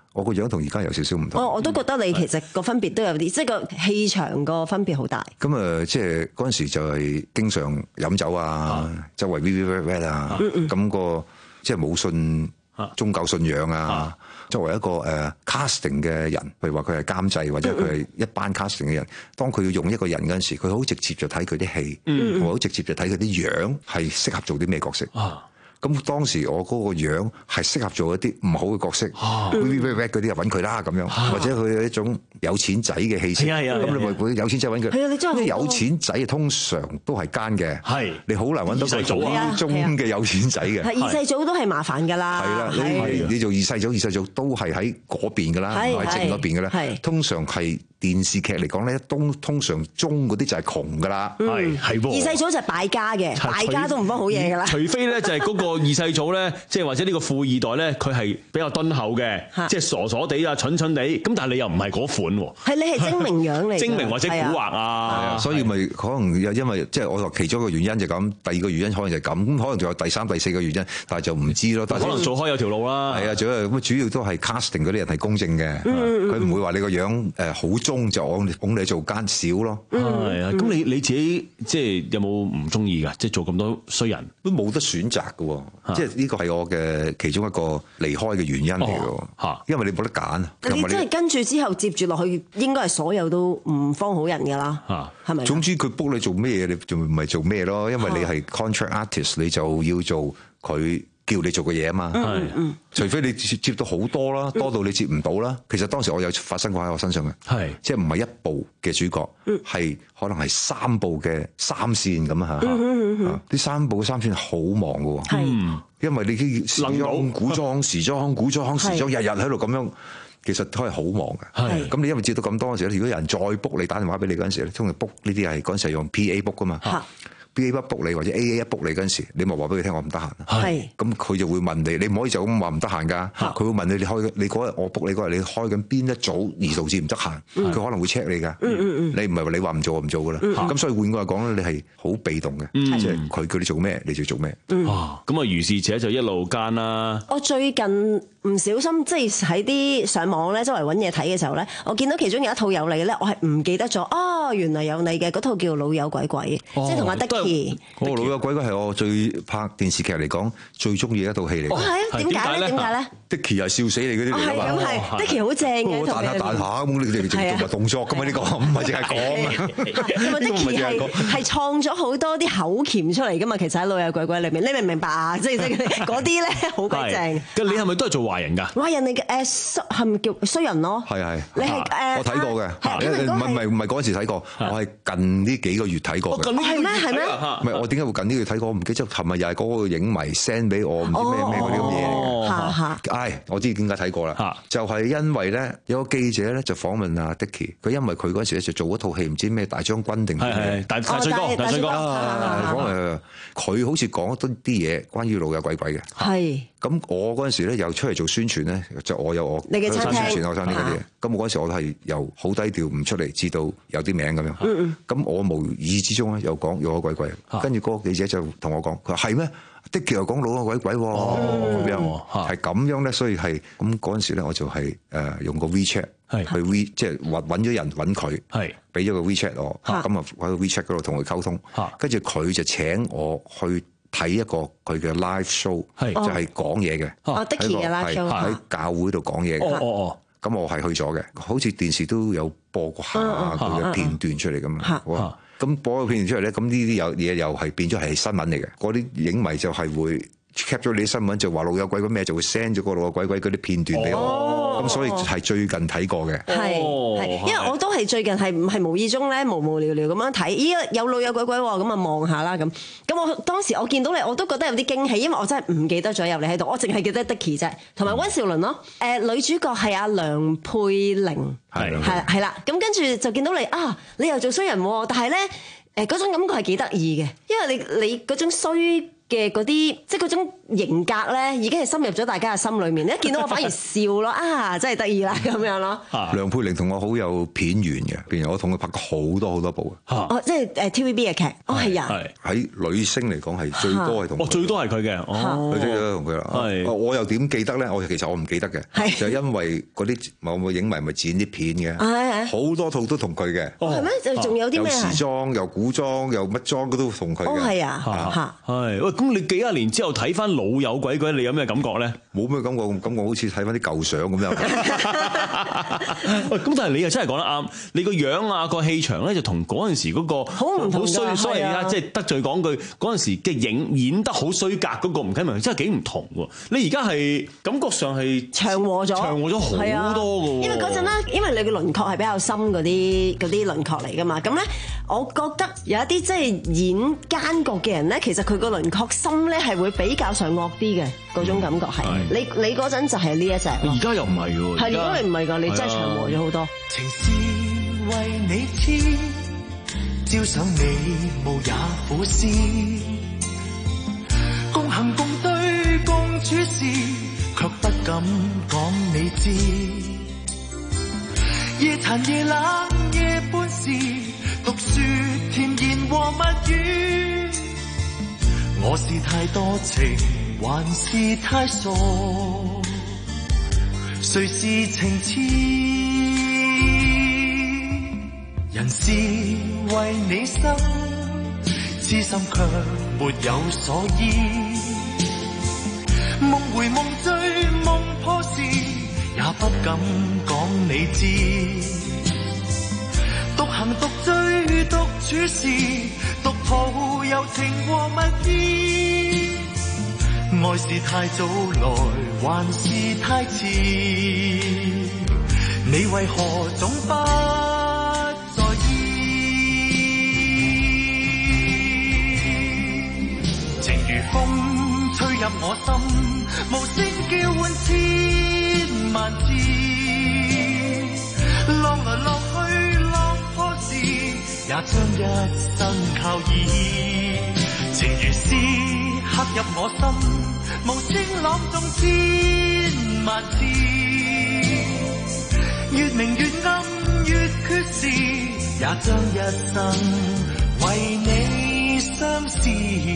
我個樣同而家有少少唔同。 哦，我都覺得你其實個分別都有啲，即係個氣場個分別好大。 咁啊，即係嗰陣時就係經常飲酒啊，周圍 V V V 啊，咁個即係冇信宗教信仰啊。作為一個誒 casting 嘅人，譬如話佢係監製或者佢係一班 casting 嘅人，當佢要用一個人嗰陣時，佢好直接就睇佢啲戲，同埋好直接就睇佢啲樣係適合做啲咩角色。咁當時我嗰個樣係適合做一啲唔好嘅角色 ，V V V 嗰啲就揾佢啦咁樣，或者佢有一種有錢仔嘅氣息，咁你咪會有錢仔揾佢。 係啊，你真係有錢仔通常都係奸嘅， 係你好難揾到個祖宗嘅有錢仔嘅。 係二世祖都係麻煩㗎啦。 係啦，你你做二世祖，二世祖都係喺嗰邊㗎啦，唔係正嗰邊㗎啦。通常係電視劇嚟講咧，通通常中嗰啲就係窮㗎啦。 係係喎。 二世祖就係敗家嘅，敗家都唔幫好嘢㗎啦。 除非咧就係嗰個二世祖咧，即係或者呢個富二代咧，佢係比較敦厚嘅，即係傻傻地啊、蠢蠢地。咁但係你又唔係嗰款喎。 係你係精明樣嚟。 精明或者蠱惑啊， 所以咪可能又因為即係我話其中一個原因就咁，第二個原因可能就係咁，咁可能仲有第三、第四個原因，但係就唔知咯。但係可能做開有條路啦。 係啊，主要咁主要都係 casting 嗰啲人係公正嘅，佢唔會話你個樣誒好中就我捧你做奸少咯。 係啊，咁你你自己即係有冇唔中意㗎？即係做咁多衰人都冇得選擇㗎喎，即係呢個係我嘅其中一個離開嘅原因嚟㗎喎。因為你冇得揀。 你真係跟住之後接住落去，應該係所有都唔方好人㗎啦，係咪？ 總之佢 book 你做咩嘢，你就唔係做咩咯。因為你係 contract artist，你就要做佢叫你做嘅嘢啊嘛。 嗯嗯， 除非你接接到好多啦，多到你接唔到啦。其實當時我有發生過喺我身上嘅，係即係唔係一部嘅主角，係可能係三部嘅三線咁啊嚇。啲三部嘅三線好忙㗎喎，因為你啲時裝、古裝、時裝、古裝、時裝，日日喺度咁樣。其實都係好忙嘅，咁你因為接到咁多嘅時候，如果有人再 book 你打電話俾你嗰陣時咧，通常 book 呢啲係嗰陣時係用 P A book 噶嘛。B A 一 book 你或者 A A 一 book 你嗰陣時，你咪話俾佢聽我唔得閒。係，咁佢就會問你，你唔可以就咁話唔得閒㗎。佢會問你，你開你嗰日我 book 你嗰日，你開緊邊一組而導致唔得閒？佢可能會 check 你㗎。你唔係話你話唔做我唔做㗎啦。咁所以換句話講咧，你係好被動嘅，即係佢叫你做咩你就做咩。 咁啊，如是者就一路奸啦。 我最近唔小心即係喺啲上網咧，周圍揾嘢睇嘅時候咧，我見到其中有一套有你咧，我係唔記得咗。哦，原來有你嘅嗰套叫《老友鬼鬼》，即係同阿德。 嗰個老友鬼鬼係我最拍電視劇嚟講最中意一套戲嚟。 哦，係啊，點解咧？點解咧 ？Dicky 係笑死你嗰啲嚟㗎嘛。 係咁係，Dicky 好正嘅。 彈下彈下咁，你哋做埋動作㗎嘛？呢個唔係淨係講啊。 因為 Dicky 係係創咗好多啲口鉗出嚟㗎嘛。其實喺老友鬼鬼裏面，你明唔明白啊？即係即係嗰啲咧好鬼正。 咁你係咪都係做壞人㗎？ 壞人嚟嘅誒，係咪叫衰人咯？ 係係。 你係誒？ 我睇過嘅，唔係唔係唔係嗰陣時睇過，我係近呢幾個月睇過嘅。 係咩？係咩？ 唔係我點解會近呢個月睇過？我唔記得，琴日又係嗰個影迷 send 俾我，唔知咩咩嗰啲咁嘢嚟嘅。唉，我知點解睇過啦，就係因為咧有個記者咧就訪問阿 Dicky，佢因為佢嗰陣時咧就做一套戲，唔知咩大將軍定係係大大帥哥，大帥哥講誒，佢好似講多啲嘢關於老友鬼鬼嘅。係。咁我嗰陣時咧又出嚟做宣傳咧，就我有我你嘅餐廳宣傳我餐廳嗰啲嘢。咁我嗰陣時我都係由好低調唔出嚟，至到有啲名咁樣。嗯咁我無意之中咧又講老友鬼鬼，跟住嗰個記者就同我講，佢話係咩？Dicky又講老友鬼鬼喎，咁樣係咁樣咧，所以係咁嗰陣時咧，我就係誒用個 WeChat 去 We 即係揾揾咗人揾佢，係俾咗個 WeChat 我，咁啊喺個 WeChat 嗰度同佢溝通，跟住佢就請我去睇一個佢嘅 live show，就係講嘢嘅， 哦 Dicky 嘅 live show 喺教會度講嘢嘅，哦哦，咁我係去咗嘅，好似電視都有播過下佢嘅片段出嚟咁啊。咁播個片段出嚟咧，咁呢啲有嘢又係變咗係新聞嚟嘅。嗰啲影迷就係會 cap 咗你啲新聞，就話老友鬼鬼咩，就會 send 咗個老友鬼鬼嗰啲片段俾我。咁、哦、所以係最近睇過嘅。係係，因為我都係最近係唔係無意中咧，無無聊聊咁樣睇，咦有老友鬼鬼喎，咁啊望下啦咁。咁我當時我見到你，我都覺得有啲驚喜，因為我真係唔記得咗有你喺度，我淨係記得 Dicky 啫，同埋溫兆倫咯。誒、呃、女主角係阿梁佩玲，係係係啦。咁跟住就見到你啊，你又做衰人喎，但係咧。誒嗰種感覺係幾得意嘅，因為你你嗰種衰嘅嗰啲，即係嗰種型格咧，已經係深入咗大家嘅心裏面。一見到我反而笑咯，啊，真係得意啦咁樣咯。 梁佩玲同我好有片緣嘅，譬如我同佢拍過好多好多部啊。 哦，即係誒 T V B 嘅劇，哦係啊。 喺女星嚟講係最多係同。 哦，最多係佢嘅。哦， 最多同佢啦。係。我又點記得咧？我其實我唔記得嘅，就因為嗰啲某影迷咪剪啲片嘅，好多套都同佢嘅。 哦，係咩？就仲有啲咩？ 有時裝，有古裝，有乜裝，都同佢嘅。 哦，係啊。 係。喂，咁你幾廿年之後睇翻老友鬼鬼，你有咩感覺咧？ 冇咩感覺，感覺好似睇翻啲舊相咁樣。 喂，咁但係你又真係講得啱，你個樣啊個氣場咧就同嗰陣時嗰個好唔同㗎。 衰衰啊，即係得罪講句，嗰陣時嘅影演得好衰格嗰個吳啟文真係幾唔同喎。你而家係感覺上係祥和咗， 祥和咗好多㗎喎。 因為嗰陣咧，因為你嘅輪廓係比較深嗰啲嗰啲輪廓嚟㗎嘛。咁咧，我覺得有一啲即係演奸角嘅人咧，其實佢個輪廓深咧係會比較上惡啲嘅嗰種感覺係。你你嗰陣就係呢一隻。 而家又唔係喎。 係，因為唔係㗎，你真係祥和咗好多。 情是為你痴，朝想你無也苦思，共行共對共處事，卻不敢講你知。夜殘夜冷夜半時，獨說甜言和蜜語。我是太多情，還是太傻？誰是情痴？人是為你生，痴心卻沒有所依。夢回夢醉夢破時，也不敢講你知。獨行獨醉獨處時，獨抱柔情和蜜意。愛是太早來，還是太遲？你為何總不在意？情如風吹入我心，無聲叫喚千萬次。浪來浪去浪破時，也將一生靠倚。情如詩刻入我心，無聲朗誦千萬次。越明越暗越缺時，也將一生為你相思。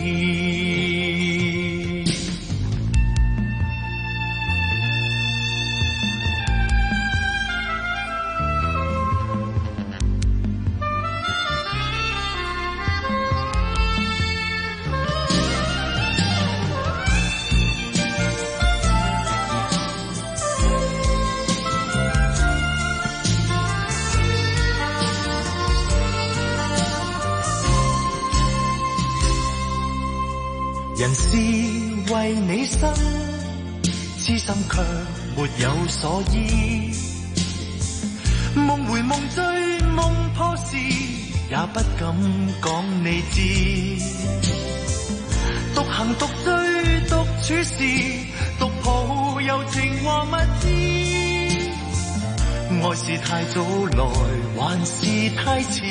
人是為你生，痴心卻沒有所依。夢回夢醉夢破時，也不敢講你知。獨行獨醉獨處時，獨抱柔情和蜜意。愛是太早來，還是太遲？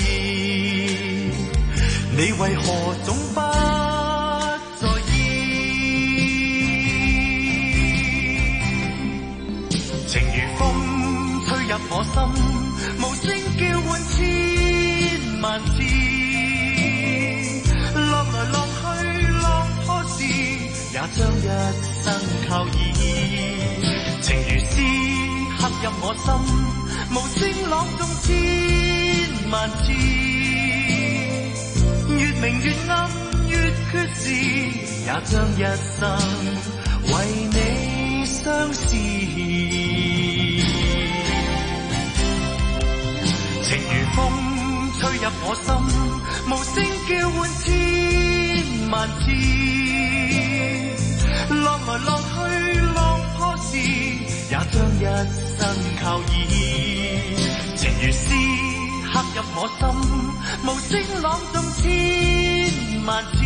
你為何總不在意？情如風吹入我心，無聲叫喚千萬次。浪來浪去浪破時，也將一生靠倚。情如詩刻入我心，無聲朗誦千萬次。越明越暗越缺時，也將一生為你相思。情如風吹入我心，無聲叫喚千萬次。浪來浪去浪破時，也將一生靠倚。情如詩刻入我心，無聲朗誦千萬次。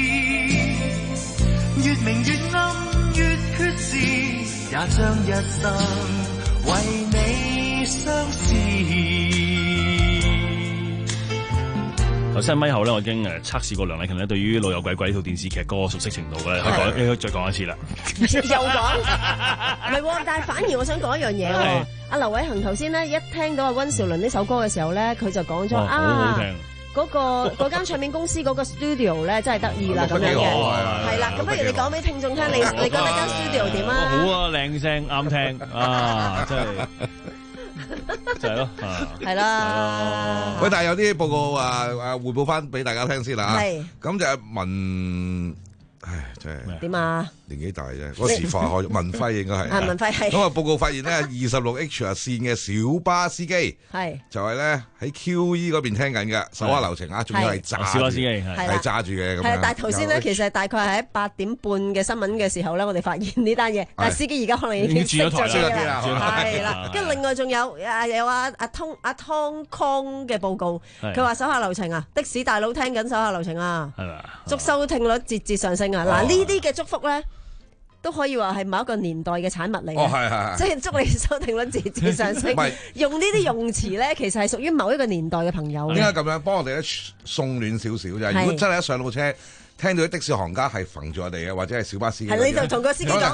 越明越暗越缺時，也將一生為你相思。 頭先咪後咧，我已經誒測試過梁禮勤咧對於《老友鬼鬼》呢套電視劇嗰個熟悉程度嘅，可以講，應該再講一次啦。 又講，唔係喎，但係反而我想講一樣嘢喎。阿劉偉恒頭先咧一聽到阿溫兆倫呢首歌嘅時候咧，佢就講咗啊。好好聽。嗰、那個嗰間唱片公司嗰個 studio 咧真係得意啦咁樣嘅，係啦，咁不如你講俾聽眾聽，你你覺得間 studio 點啊？ 好啊，靚聲啱聽啊，真係就係咯，係啦。 喂，但係有啲報告啊啊匯報翻俾大家聽先啦嚇， 係咁就係文，唉真係點啊？ 年紀大啫，嗰時化開文輝應該係。 係文輝係。 咁啊報告發現咧，二十六 H 啊線嘅小巴司機係就係咧喺 Q E 嗰邊聽緊嘅，手下留情啊，仲要係揸小巴司機係揸住嘅咁樣。 係啊，但係頭先咧，其實大概係喺八點半嘅新聞嘅時候咧，我哋發現呢單嘢，但係司機而家可能已經轉咗台啦，係啦。跟住另外仲有啊有啊阿通阿湯康嘅報告，佢話手下留情啊，的士大佬聽緊手下留情啊，係嘛？祝收聽率節節上升啊！嗱呢啲嘅祝福咧。都可以話係某一個年代嘅產物嚟嘅， 哦係係， 即係祝你收聽率節節上升。用呢啲用詞咧，其實係屬於某一個年代嘅朋友。 點解咁樣幫我哋咧送暖少少啫？如果真係一上到車，聽到啲的士行家係揈住我哋嘅，或者係小巴司機， 係你就同個司機講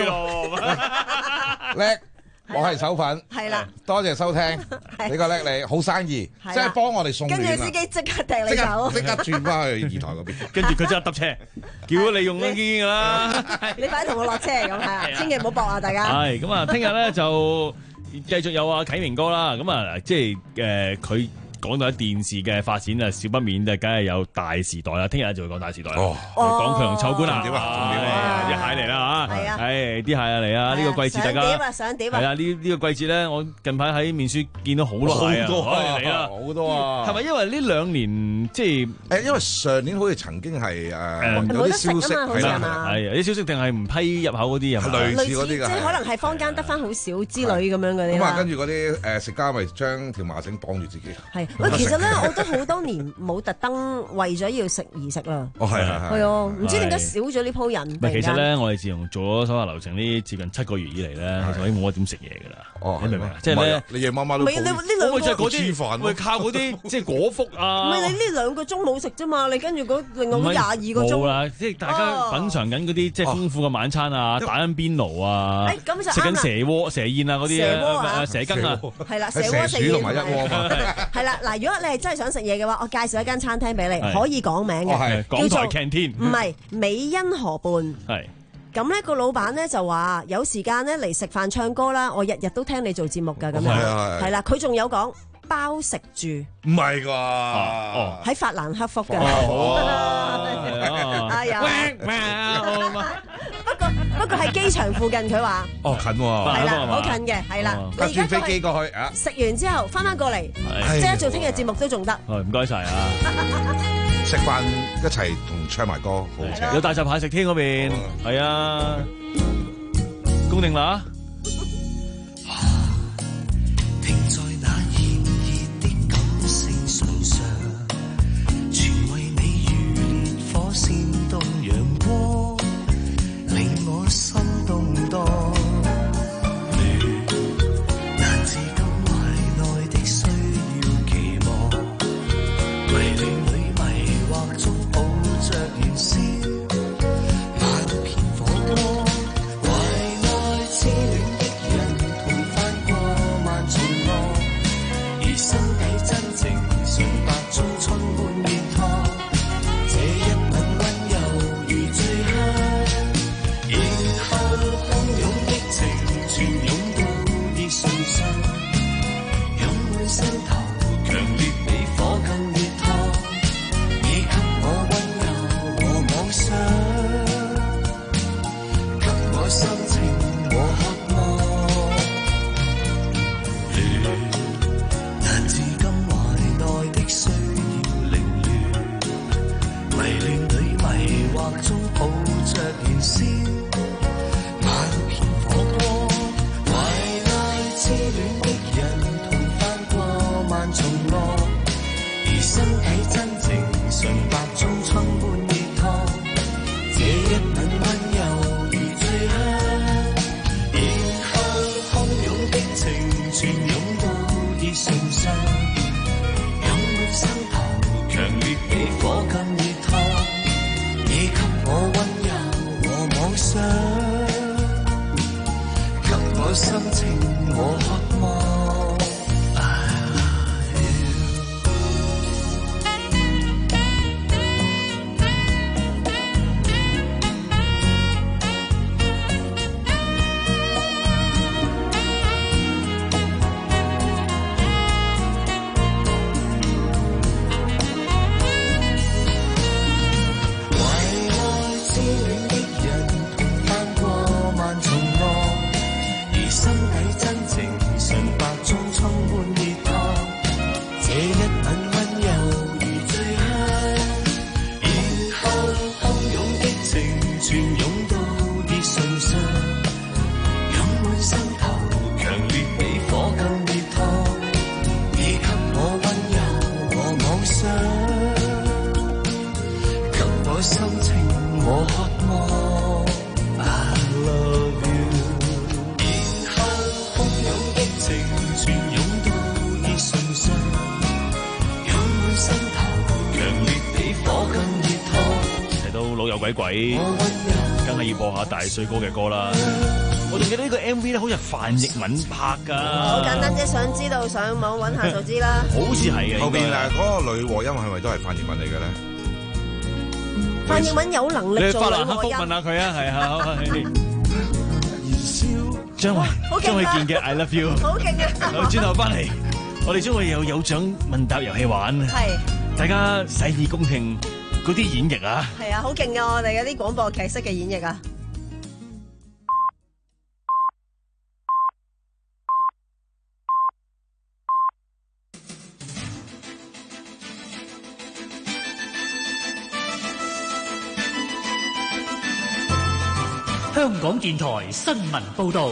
叻。我係手粉， 係啦， 多謝收聽，你個叻你，好生意，即係幫我哋送暖。 跟住司機即刻掟你走， 即刻轉翻去二台嗰邊， 跟住佢即刻揼車，叫你用呢啲噶啦。 你快啲同我落車咁係啊，千祈唔好搏啊，大家。 係咁啊，聽日咧就繼續有阿啟明哥啦。咁啊，即係誒佢。講到喺電視嘅發展啊，少不免就梗係有大時代啦。聽日就會講大時代啦，講佢同秋官啊，點啊，啲蟹嚟啦嚇，係啲蟹啊嚟啊！呢個季節大家點啊，想點啊？ 係啊，呢呢個季節咧，我近排喺面書見到好多蟹啊，嚟啦， 好多啊！ 係咪因為呢兩年即係誒？因為上年好似曾經係誒有啲消息係嘛？ 係有啲消息定係唔批入口嗰啲啊？ 類似嗰啲㗎， 即係可能係坊間得翻好少之類咁樣嗰啲咁啊，跟住嗰啲誒食家咪將條麻繩綁住自己。 係。喂，其實咧，我都好多年冇特登為咗要食而食啦。 哦，係係係啊，唔知點解少咗呢鋪人。 唔係，其實咧，我哋自從做咗手下留情呢接近七個月以嚟咧，其實已經冇乜點食嘢㗎啦。哦，你明唔明啊？即係咧， 你夜媽媽都唔係呢兩個就係嗰啲，喂靠嗰啲即係果腹啊。 唔係你呢兩個鐘冇食啫嘛，你跟住嗰另外嗰廿二個鐘。 冇啦，即係大家品嚐緊嗰啲即係豐富嘅晚餐啊，打緊邊爐啊，食緊蛇鍋、蛇宴啊嗰啲啊，蛇羹啊， 係啦，蛇鍋、蛇宴同埋一鍋嘛。 係啦，嗱，如果你係真係想食嘢嘅話，我介紹一間餐廳俾你，可以講名嘅， 港台 canteen， 唔係美欣河畔。 係。 咁咧個老闆咧就話有時間咧嚟食飯唱歌啦，我日日都聽你做節目㗎咁樣，係啦，佢仲有講包食住， 唔係啩？ 喺法蘭克福㗎， 好啊，哎呀，不過不過喺機場附近，佢話哦近喎， 係啦，好近嘅，係啦， 你而家飛機過去啊， 食完之後翻返過嚟，即係做聽日節目都仲得， 唔該晒啊！ 食飯一齊同唱埋歌，好正。 有大閘蟹食添嗰邊，係啊，公定啦。 停在那炎熱的感性唇上，全為你如烈火煽動陽光，令我心動盪。難自禁懷內的需要期望，迷亂裏迷惑中抱着燃燒，萬片火光，懷內似我心情我渴望。 鬼鬼，梗係要播下大帥哥嘅歌啦！我仲記得呢個 M V 咧，好似係范逸文拍㗎。 好簡單啫，想知道上網揾下就知啦。 好似係嘅。 後邊誒嗰個女和音係咪都係范逸文嚟嘅咧？ 范逸文有能力做女和音。 你法蘭克福問下佢啊，係啊，張衛張衛健嘅 I Love You， 好勁啊！ 好，轉頭翻嚟，我哋將會有有獎問答遊戲玩。 係， 大家洗耳恭聽。嗰啲演繹啊， 係啊，好勁啊！我哋嗰啲廣播劇式嘅演繹啊， 香港電台新聞報導，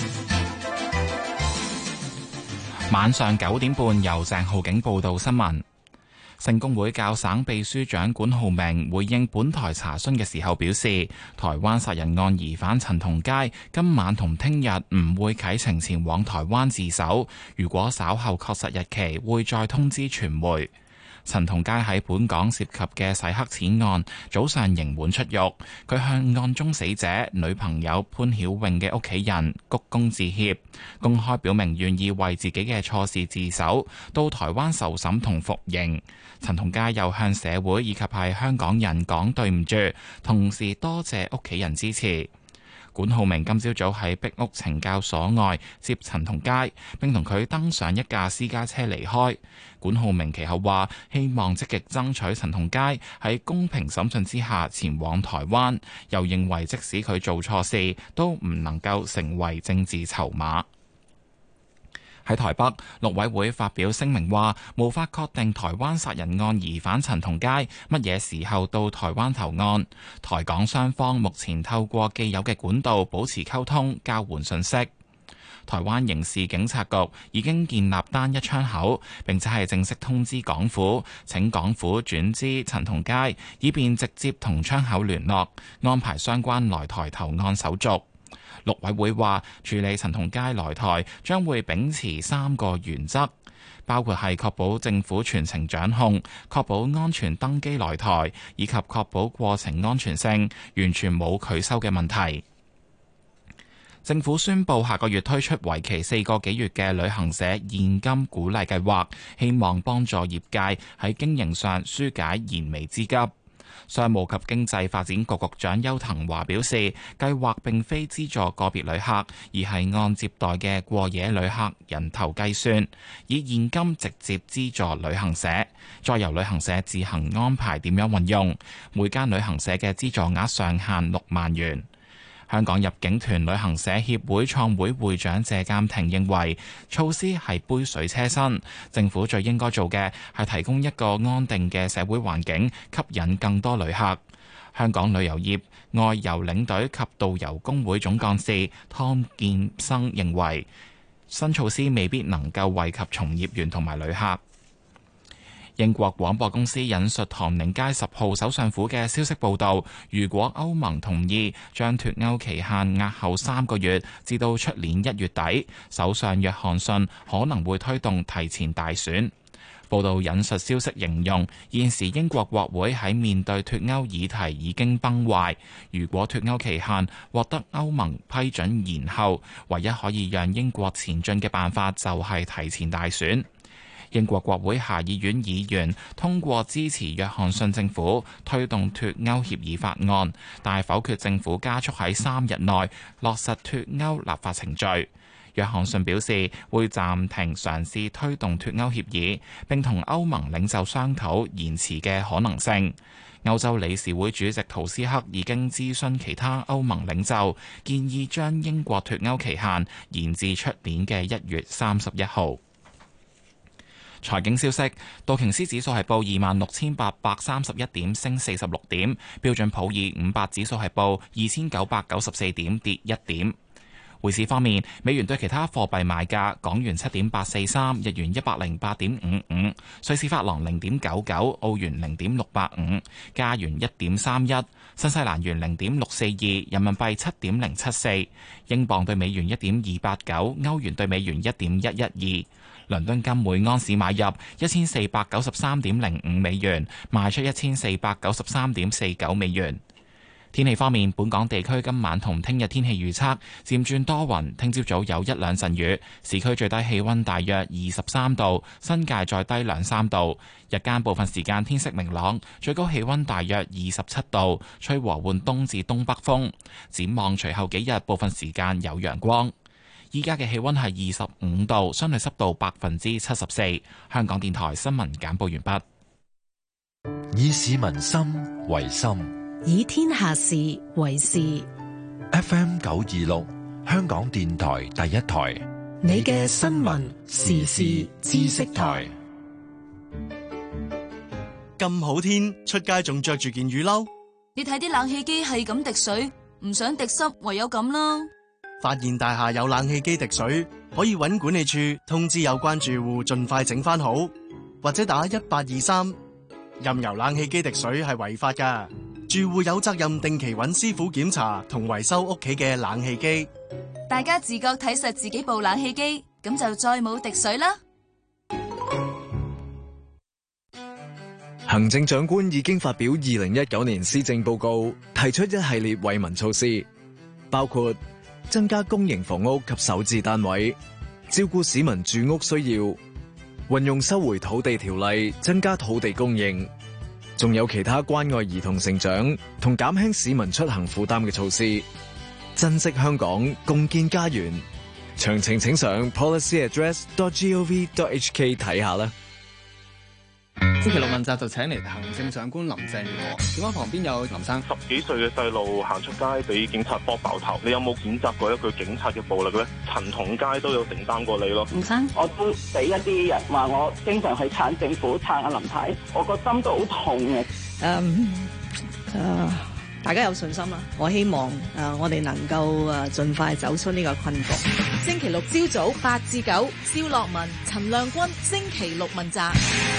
晚上九點半由鄭浩景報道新聞。聖公會教省秘書長管浩鳴回應本台查詢嘅時候表示，台灣殺人案疑犯陳同佳今晚同聽日唔會啟程前往台灣自首，如果稍後確實日期，會再通知傳媒。陳同佳喺本港涉及嘅洗黑錢案早上刑滿出獄，佢向案中死者女朋友潘曉穎嘅屋企人鞠躬致歉，公開表明願意為自己嘅錯事自首，到台灣受審同服刑。陳同佳又向社會以及係香港人講對唔住，同時多謝屋企人支持。管浩鳴今朝早喺壁屋懲教所外接陳同佳，並同佢登上一架私家車離開。管浩鳴其後話希望積極爭取陳同佳喺公平審訊之下前往台灣，又認為即使佢做錯事，都唔能夠成為政治籌碼。喺台北，陸委會發表聲明話，無法確定台灣殺人案疑犯陳同佳乜嘢時候到台灣投案。台港雙方目前透過既有嘅管道保持溝通，交換信息。台灣刑事警察局已經建立單一窗口，並且係正式通知港府，請港府轉知陳同佳，以便直接同窗口聯絡，安排相關來台投案手續。陸委會話，處理陳同佳來台將會秉持三個原則，包括係確保政府全程掌控、確保安全登機來台，以及確保過程安全性，完全冇拒收嘅問題。政府宣布下個月推出為期四個幾月嘅旅行社現金鼓勵計劃，希望幫助業界喺經營上紓解燃眉之急。商務及經濟發展局局長邱騰華表示，計劃並非資助個別旅客，而係按接待嘅過夜旅客人頭計算，以現金直接資助旅行社，再由旅行社自行安排點樣運用。每間旅行社嘅資助額上限六萬元。香港入境團旅行社協會創會會長謝鑑庭認為，措施係杯水車薪，政府最應該做嘅係提供一個安定嘅社會環境，吸引更多旅客。香港旅遊業外遊領隊及導遊工會總幹事湯建生認為，新措施未必能夠惠及從業員同埋旅客。英國廣播公司引述唐寧街十號首相府嘅消息報導，如果歐盟同意將脫歐期限押後三個月，至到出年一月底，首相約翰遜可能會推動提前大選。 報道引述消息形容，現時英國國會喺面對脫歐議題已經崩壞。如果脫歐期限獲得歐盟批准延後，唯一可以讓英國前進嘅辦法就係提前大選。英國國會下議院議員通過支持約翰遜政府推動脫歐協議法案，但係否決政府加速喺三日內落實脫歐立法程序。約翰遜表示會暫停嘗試推動脫歐協議，並同歐盟領袖商討延遲嘅可能性。歐洲理事會主席圖斯克已經諮詢其他歐盟領袖，建議將英國脫歐期限延至出年嘅一月三十一號。財經消息，道瓊斯指數係報二萬六千八百三十一點，升四十六點；標準普爾五百指數係報二千九百九十四點，跌一點。匯市方面，美元對其他貨幣賣價：港元七點八四三，日元一百零八點五五，瑞士法郎零點九九，澳元零點六八五，加元一點三一，新西蘭元零點六四二，人民幣七點零七四，英鎊對美元一點二八九，歐元對美元一點一一二。倫敦金每安士買入一千四百九十三點零五美元，賣出一千四百九十三點四九美元。天氣方面，本港地區今晚同聽日天氣預測漸轉多雲，聽朝早有一兩陣雨，市區最低氣溫大約二十三度，新界再低兩三度。日間部分時間天色明朗，最高氣溫大約二十七度，吹和緩東至東北風。展望隨後幾日，部分時間有陽光。依家嘅氣溫係二十五度，相對濕度百分之七十四。香港電台新聞簡報完畢。 以市民心為心， 以天下事為事。 F M 九二六，香港電台第一台， 你嘅新聞時事知識台。 咁好天，出街仲着住件雨褸？ 你睇啲冷氣機係咁滴水，唔想滴濕，唯有咁啦。 發現大廈有冷氣機滴水，可以揾管理處通知有關住戶盡快整翻好，或者打一八二三。任由冷氣機滴水係違法㗎，住戶有責任定期揾師傅檢查同維修屋企嘅冷氣機。 大家自覺睇實自己部冷氣機，咁就再冇滴水啦。 行政長官已經發表二零一九年施政報告，提出一系列惠民措施，包括增加公營房屋及首置單位，照顧市民住屋需要，運用收回土地條例增加土地供應，仲有其他關愛兒童成長同減輕市民出行負擔嘅措施。珍惜香港，共建家園。詳情請上 policy address dot gov dot hk 睇下啦。 星期六問責就請嚟行政長官林鄭月娥，點解旁邊有林生？ 十幾歲嘅細路行出街俾警察搏爆頭，你有冇譴責過一句警察嘅暴力咧？陳同佳都有承擔過你咯。 吳生， 我都俾一啲人話我經常去撐政府撐阿林太，我個心都好痛嘅。 嗯，誒，大家有信心啦！我希望誒我哋能夠誒盡快走出呢個困局。 星期六朝早八至九，蕭樂文、陳亮君，星期六問責。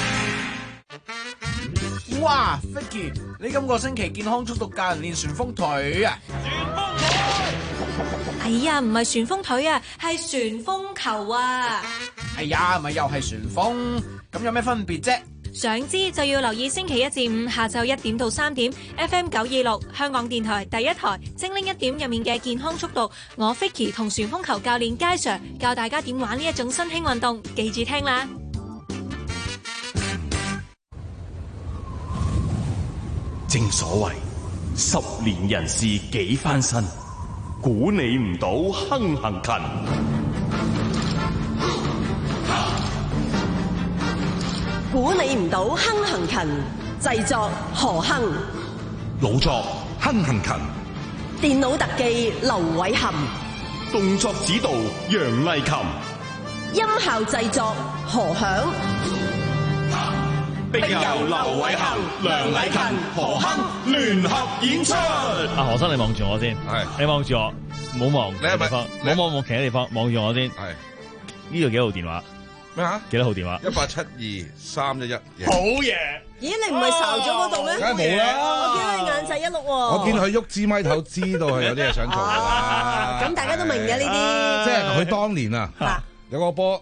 哇 ，Vicky， 你今個星期健康速度教人練旋風腿啊！旋風腿係呀，唔係旋風腿啊，係旋風球啊！ 係呀，咪又係旋風，咁有咩分別啫？ 想知就要留意星期一至五下晝一點到三點 ，F M 九二六香港電台第一台精靈一點入面嘅健康速度，我 Vicky 同旋風球教練佳 Sir 教大家點玩呢一種新興運動，記住聽啦！ 正所謂十年人事幾番新，估你唔到亨行勤。 估你唔到亨行勤，製作何亨， 老作亨行勤， 電腦特技劉偉涵， 動作指導楊麗琴， 音效製作何響。 並由劉偉恒、梁禮勤、何亨聯合演出。 阿何生，你望住我先，係你望住我，唔好望其他地方，唔好望望其他地方，望住我先。係呢度幾號電話？咩啊？幾多號電話？ 一八七二三一一。 好嘢！ 咦，你唔係睄咗嗰度咩？ 梗係冇啦！ 我見佢眼仔一碌喎。 我見佢喐支咪頭，知道係有啲嘢想做㗎啦。 咁大家都明嘅呢啲。 即係佢當年啊，有個波。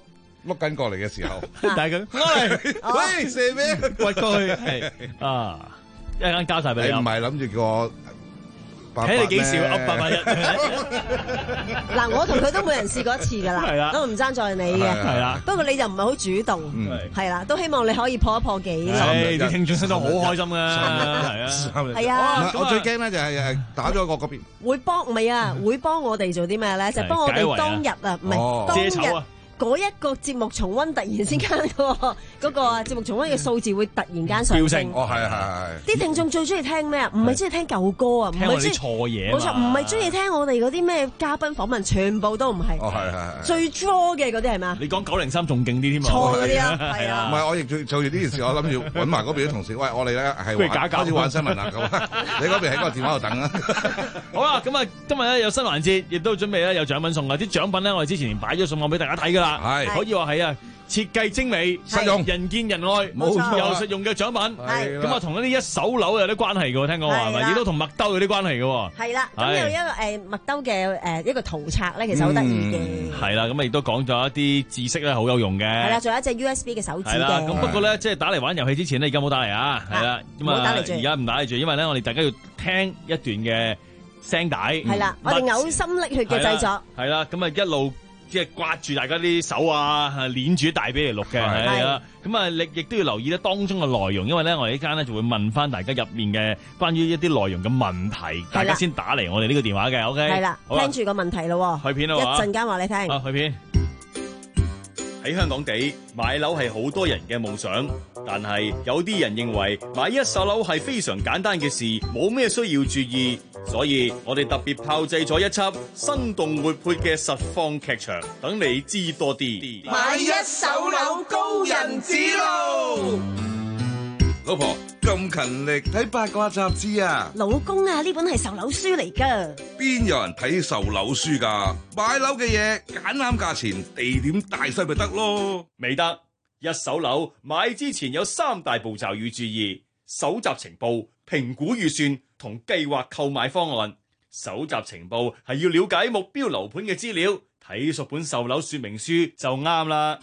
碌緊過嚟嘅時候， 但係佢喂射咩？ 掘過去係啊，一陣間交晒俾你。 你唔係諗住叫我？ 睇你幾少噏八八一嗱，我同佢都每人試過一次㗎啦，都唔爭在你嘅。係啦，不過你就唔係好主動，係啦，都希望你可以破一破紀錄。 啲聽眾聽到好開心㗎，係啊， 係啊。 我最驚咧就係誒打咗我嗰邊， 會幫唔係啊？會幫我哋做啲咩咧？就幫我哋當日啊，唔係當日。嗰一個節目重溫突然之間嗰個嗰個節目重溫嘅數字會突然間上升。 哦，係係係。 啲聽眾最中意聽咩啊？唔係中意聽舊歌啊，唔係中意錯嘢。 冇錯，唔係中意聽我哋嗰啲咩嘉賓訪問，全部都唔係。 哦，係係係。 最 draw 嘅嗰啲係嘛？ 你講九零三仲勁啲添啊！ 錯嗰啲啊，係啊。 唔係，我亦做做住呢件事，我諗住揾埋嗰邊啲同事，喂，我哋咧係玩開始玩新聞啦，咁你嗰邊喺個電話度等啊。 好啦，咁啊，今日咧有新環節，亦都準備咧有獎品送啊！啲獎品咧，我哋之前擺咗送我俾大家睇㗎啦，係可以話。係啊，設計精美、實用、人見人愛，冇錯，又實用嘅獎品。係咁啊，同一啲一手樓有啲關係嘅，聽講話係咪？亦都同麥兜有啲關係嘅。係啦，咁有一個誒麥兜嘅誒一個圖冊咧，其實好得意嘅。係啦，咁啊亦都講咗一啲知識咧，好有用嘅。係啦，仲有一隻 U S B 嘅手指嘅。係啦，咁不過咧，即係打嚟玩遊戲之前咧，而家冇打嚟啊。係啦，咁啊，而家唔打嚟住，因為咧，我哋大家要聽一段嘅聲帶。係啦，我哋嘔心瀝血嘅製作。係啦，咁啊一路。即係刮住大家啲手啊，捏住大髀嚟錄嘅，係啦。咁啊，亦亦都要留意咧當中嘅內容，因為咧我哋呢間咧就會問翻大家入面嘅關於一啲內容嘅問題，大家先打嚟我哋呢個電話嘅。OK，係啦，聽住個問題咯。去片啦，一陣間話你聽。啊，去片。喺香港地買樓係好多人嘅夢想，但係有啲人認為買一手樓係非常簡單嘅事，冇咩需要注意，所以我哋特別炮製咗一輯生動活潑嘅實況劇場，等你知多啲。 買一手樓高人指路， 老婆咁勤力睇八卦雜誌啊！ 老公啊，呢本係售樓書嚟噶。 邊有人睇售樓書噶？買樓嘅嘢揀啱價錢，地點大細咪得咯。 未得，一手樓買之前有三大步驟要注意：搜集情報、評估預算同計劃購買方案。搜集情報係要了解目標樓盤嘅資料，睇熟本售樓說明書就啱啦。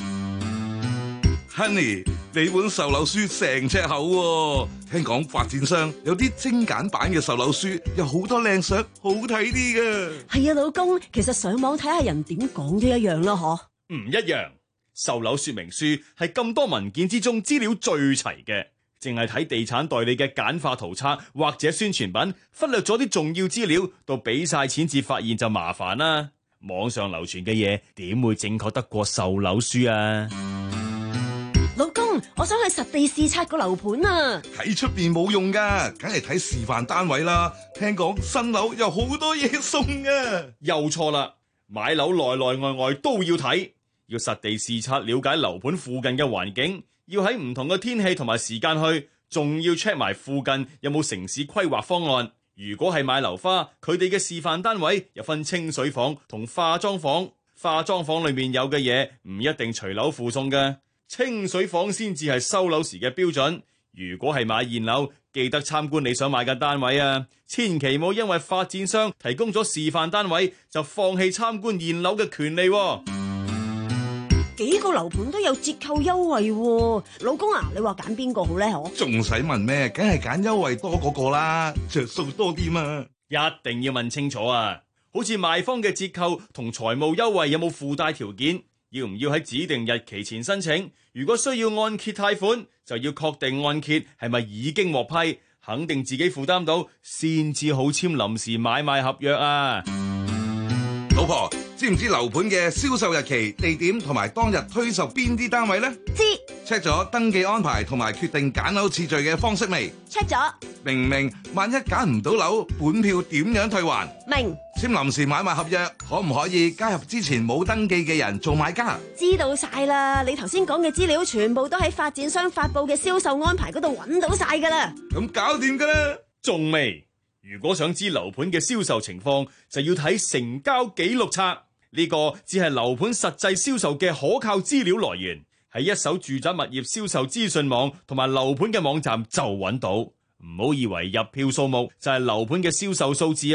Honey，你本售樓書成尺厚喎，聽講發展商有啲精簡版嘅售樓書，有好多靚相，好睇啲㗎。 係啊，老公，其實上網睇下人點講都一樣啦，嗬？ 唔一樣，售樓說明書係咁多文件之中資料最齊嘅，淨係睇地產代理嘅簡化圖冊或者宣傳品，忽略咗啲重要資料，到俾晒錢至發現就麻煩啦。網上流傳嘅嘢點會正確得過售樓書啊？ 老公，我想去實地視察個樓盤啊！ 喺出邊冇用噶，梗係睇示範單位啦。聽講新樓有好多嘢送啊！ 又錯啦，買樓內內外外都要睇，要實地視察了解樓盤附近嘅環境，要喺唔同嘅天氣同埋時間去，仲要 check 埋附近有冇城市規劃方案。如果係買樓花，佢哋嘅示範單位有分清水房同化妝房，化妝房裏面有嘅嘢唔一定隨樓附送嘅。清水房先至係收樓時嘅標準。如果係買現樓，記得參觀你想買嘅單位啊！千祈唔好因為發展商提供咗示範單位，就放棄參觀現樓嘅權利。 幾個樓盤都有折扣優惠喎，老公啊，你話揀邊個好呢？嗬？ 仲使問咩？梗係揀優惠多嗰個啦，着數多啲嘛。 一定要問清楚啊！好似賣方嘅折扣同財務優惠有冇附帶條件？要唔要喺指定日期前申請？如果需要按揭貸款，就要確定按揭係咪已經獲批，肯定自己負擔到，先至好簽臨時買賣合約啊！ 老婆，知唔知樓盤嘅銷售日期、地點同埋當日推售邊啲單位呢？ 知。 check 咗登記安排同埋決定揀樓次序嘅方式未 ？check 咗。 明唔明？萬一揀唔到樓，本票點樣退還？ 明。 簽臨時買賣合約，可唔可以加入之前冇登記嘅人做買家？ 知道晒啦，你頭先講嘅資料全部都喺發展商發布嘅銷售安排嗰度揾到晒噶啦。 咁搞掂噶啦。 仲未？如果想知樓盤嘅銷售情況，就要睇成交記錄冊。呢個只係樓盤實際銷售嘅可靠資料來源，喺一手住宅物業銷售資訊網同埋樓盤嘅網站就揾到。唔好以為入票數目就係樓盤嘅銷售數字啊！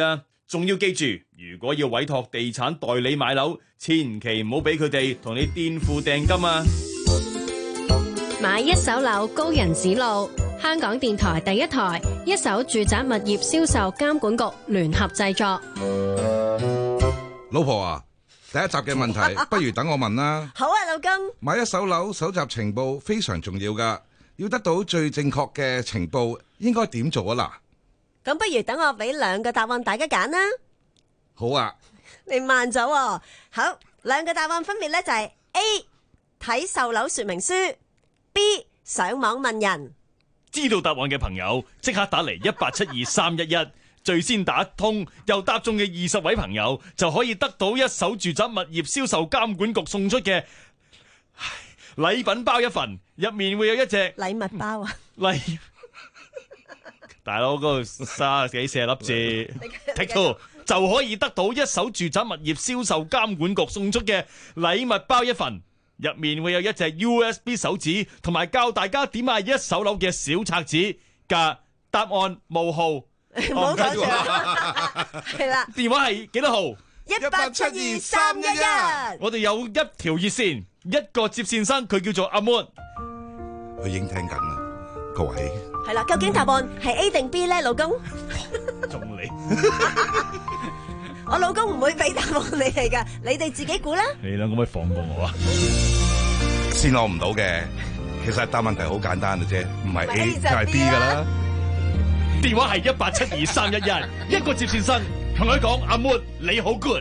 仲要記住，如果要委託地產代理買樓，千祈唔好俾佢哋同你墊付訂金啊！ 買一手樓高人指路，香港電台第一台一手住宅物業銷售監管局聯合製作。 老婆啊，第一集嘅問題，不如等我問啦。 好啊，老公。 買一手樓搜集情報非常重要噶，要得到最正確嘅情報，應該點做啊？嗱， 咁不如等我俾兩個答案大家揀啦。 好啊。 你慢咗喎。好，兩個答案分別咧就係 A 睇售樓說明書， B 上網問人。 知道答案嘅朋友即刻打嚟一八七二三一一，最先打通又答中嘅二十位朋友就可以得到一手住宅物業銷售監管局送出嘅禮品包一份，入面會有一隻禮物包啊！ 禮大佬嗰度三十幾四十粒字 ，take two 就可以得到一手住宅物業銷售監管局送出嘅禮物包一份。入面會有一隻 U S B 手指，同埋教大家點買一手樓嘅小冊子嘅答案冒號。 唔好講住啦，係啦。 電話係幾多號？ 一八七二三一一。 我哋有一條熱線，一個接線生，佢叫做阿 Moon。 佢已經聽緊啦，各位。 係啦，究竟答案係 A 定 B 咧，老公？ 中你。 我老公唔會俾答案你哋噶，你哋自己估啦。 你兩個可唔可以放過我啊？ 先攞唔到嘅，其實答問題好簡單嘅啫，唔係 A 就係 B 噶啦。 電話係一八七二三一一，一個接線生同佢講阿 Moon 你好 good。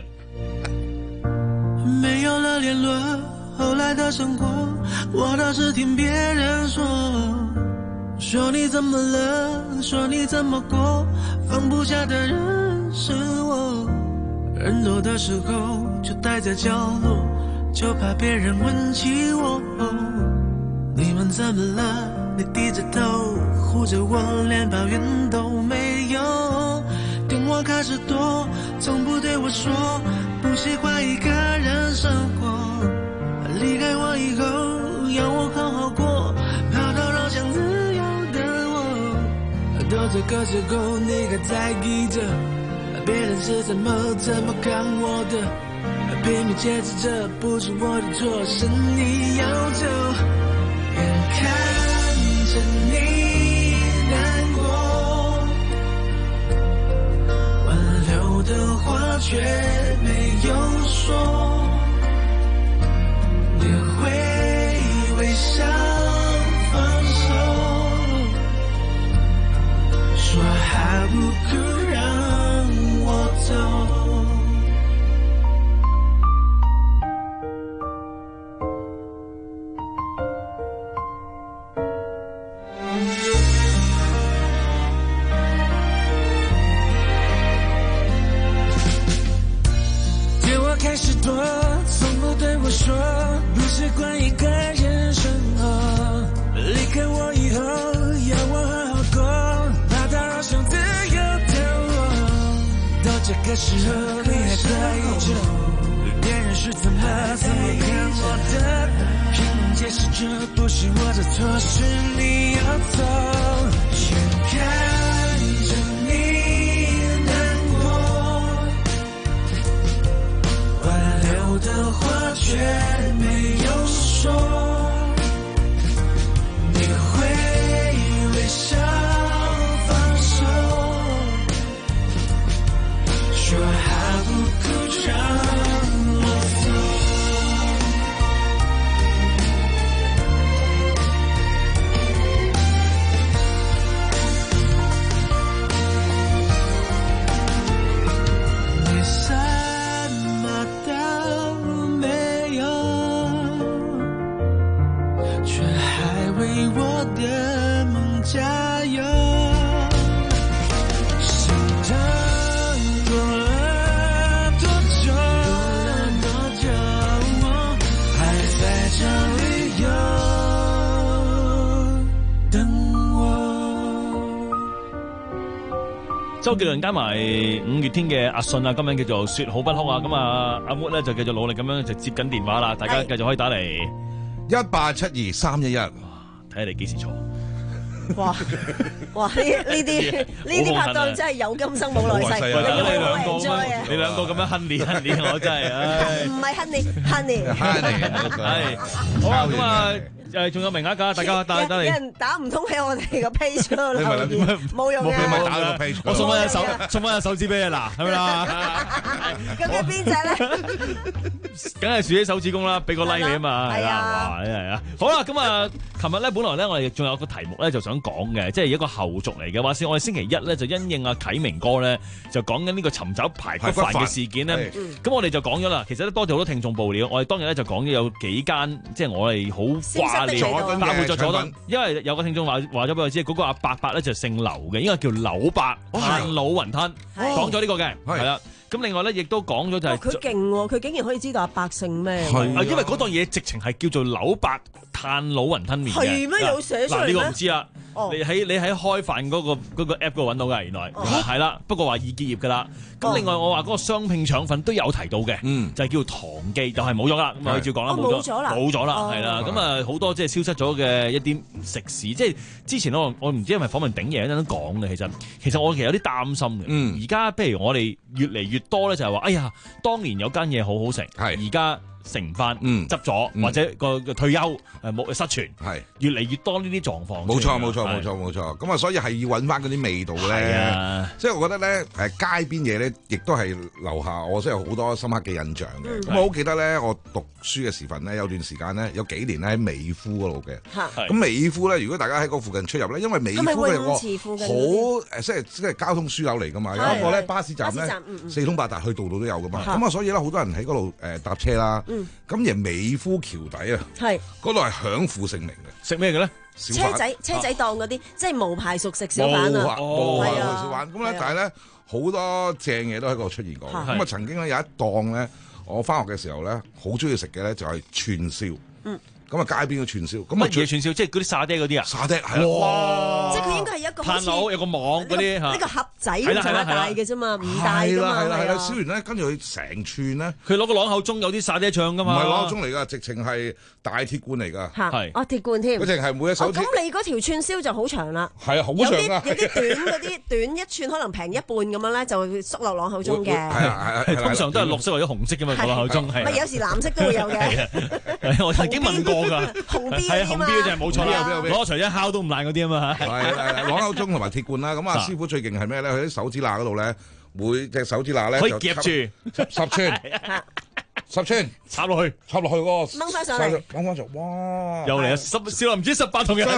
沒有了聯絡，後來的生活，我倒是聽別人說，說你怎麼了，說你怎麼過，放不下的人是我。人多的時候就待在角落，就怕別人問起我。你們怎麼了？你低着頭護着我，連抱怨都沒有。電話開始多，從不對我說不喜歡一個人生活。離開我以後要我好好過，跑到老想自由的我。到這個時候你還在意着別人是怎麼怎麼看我的，拼命堅持着不是我的錯，是你要走。眼看着你難過，挽留的話卻沒有說，你會微笑放手，說還不夠讓我走。電話開始多，從不對我說不習慣一個人生活，離開我以後要我好好過，怕打擾想自由的我。到這個時候你還在意着別人是怎麼怎麼看我的，拼命解釋着不是我的錯，是你要走。眼看着你難過，挽留的話卻沒有說，你會微笑放手，說還不夠讓我走。你什麼都沒有，卻還為我的夢加油。心疼過了多久，多久，還在這裡有等我。 周杰倫加埋五月天嘅阿信啊，今日叫做說好不哭啊，咁啊阿 Moon 咧就繼續努力咁樣就接緊電話啦，大家繼續可以打嚟一八七二三一一， 睇下你幾時錯。 哇哇！呢呢啲呢啲拍檔真係有今生冇來世，又要好 enjoy 啊！ 你兩個咁樣 honey honey， 我真係唉， 唔係 honey honey， 係好啊咁啊！誒，仲有名額㗎，大家打打嚟。 有人打唔通喺我哋個 page 嗰度留言，冇用嘅。 你咪打個 page， 我送翻隻手，送翻隻手指俾你嗱，係咪啦？ 咁嘅邊隻咧？ 梗係豎起手指公啦，俾個 like 你啊嘛，係啊，哇，係啊。好啦，咁啊，琴日咧，本來咧，我哋仲有個題目咧，就想講嘅，即係一個後續嚟嘅。話說我哋星期一咧，就因應阿啟明哥咧，就講緊呢個尋找排骨飯嘅事件咧。咁我哋就講咗啦。其實咧，多謝好多聽眾報料。我哋當日咧就講咗有幾間，即係我哋好掛念，包括咗佐敦。因為有個聽眾話話咗俾我知，嗰個阿伯伯咧就姓劉嘅，應該叫柳伯炭佬雲吞。講咗呢個嘅，係啦。咁另外咧，亦都講咗就係佢勁喎，佢竟然可以知道阿伯姓咩？ 係啊，因為嗰檔嘢直情係叫做柳伯炭佬雲吞麵嘅。 係咩？有寫出嚟咩？ 嗱，呢個唔知啦。你喺你喺開飯嗰個嗰個 app 度揾到㗎，原來係啦。不過話已結業㗎啦。咁另外我話嗰個雙拼腸粉都有提到嘅，就係叫唐記，就係冇咗啦。咁啊，照講啦，冇咗啦，冇咗啦，係啦。咁啊，好多即係消失咗嘅一啲食肆，即係之前我我唔知係咪訪問鼎爺嗰陣講嘅，其實其實我其實有啲擔心嘅。而家譬如我哋越嚟越多咧，就係話，哎呀，當年有間嘢好好食，而家食唔翻，執咗或者個個退休誒冇失傳，係越嚟越多呢啲狀況。 冇錯冇錯冇錯冇錯，咁啊所以係要揾翻嗰啲味道咧。即係我覺得咧誒街邊嘢咧，亦都係留下我真係好多深刻嘅印象嘅。咁我好記得咧，我讀書嘅時分咧，有段時間咧，有幾年咧喺美孚嗰度嘅。咁美孚咧，如果大家喺嗰附近出入咧，因為美孚係個好誒，即係即係交通樞紐嚟㗎嘛。有一個咧巴士站咧，四通八達去度度都有㗎嘛。咁啊，所以咧好多人喺嗰度誒搭車啦。咁而美孚橋底啊，係嗰度係享負盛名嘅。 食咩嘅咧？ 車仔車仔檔嗰啲，即係無牌熟食小販啊， 無牌熟食小販。咁咧，但係咧好多正嘢都喺嗰度出現過。咁啊，曾經咧有一檔咧，我翻學嘅時候咧，好中意食嘅咧就係串燒。嗯。咁啊，街邊嘅串燒，咁乜嘢串燒？即係嗰啲沙爹嗰啲啊？ 沙爹係哇！ 即係佢應該係一個炭佬有個網嗰啲嚇， 呢個盒仔咁大嘅啫嘛，唔大㗎嘛。 係啦係啦，燒完咧，跟住佢成串咧， 佢攞個朗口鐘有啲沙爹醬㗎嘛。 唔係朗口鐘嚟㗎，直情係大鐵罐嚟㗎。 係哦，鐵罐添。 佢淨係每一手。 咁你嗰條串燒就好長啦。 係啊，好長啊！ 有啲短嗰啲短一串，可能平一半咁樣咧，就縮落朗口鐘嘅。 係啊係啊， 通常都係綠色或者紅色㗎嘛，個朗口鐘係。 咪有時藍色都會有嘅。 我曾經問過㗎。 紅係紅標就係冇錯啦，攞錘一敲都唔爛嗰啲啊嘛。 係係朗口鐘同埋鐵罐啦。咁啊，師傅最勁係咩咧？佢啲手指罅嗰度咧，每隻手指罅咧可以夾住十寸。十寸插落去， 插落去嗰個掹翻上嚟， 掹翻上，哇！ 又嚟啊！十少林唔知十八銅人，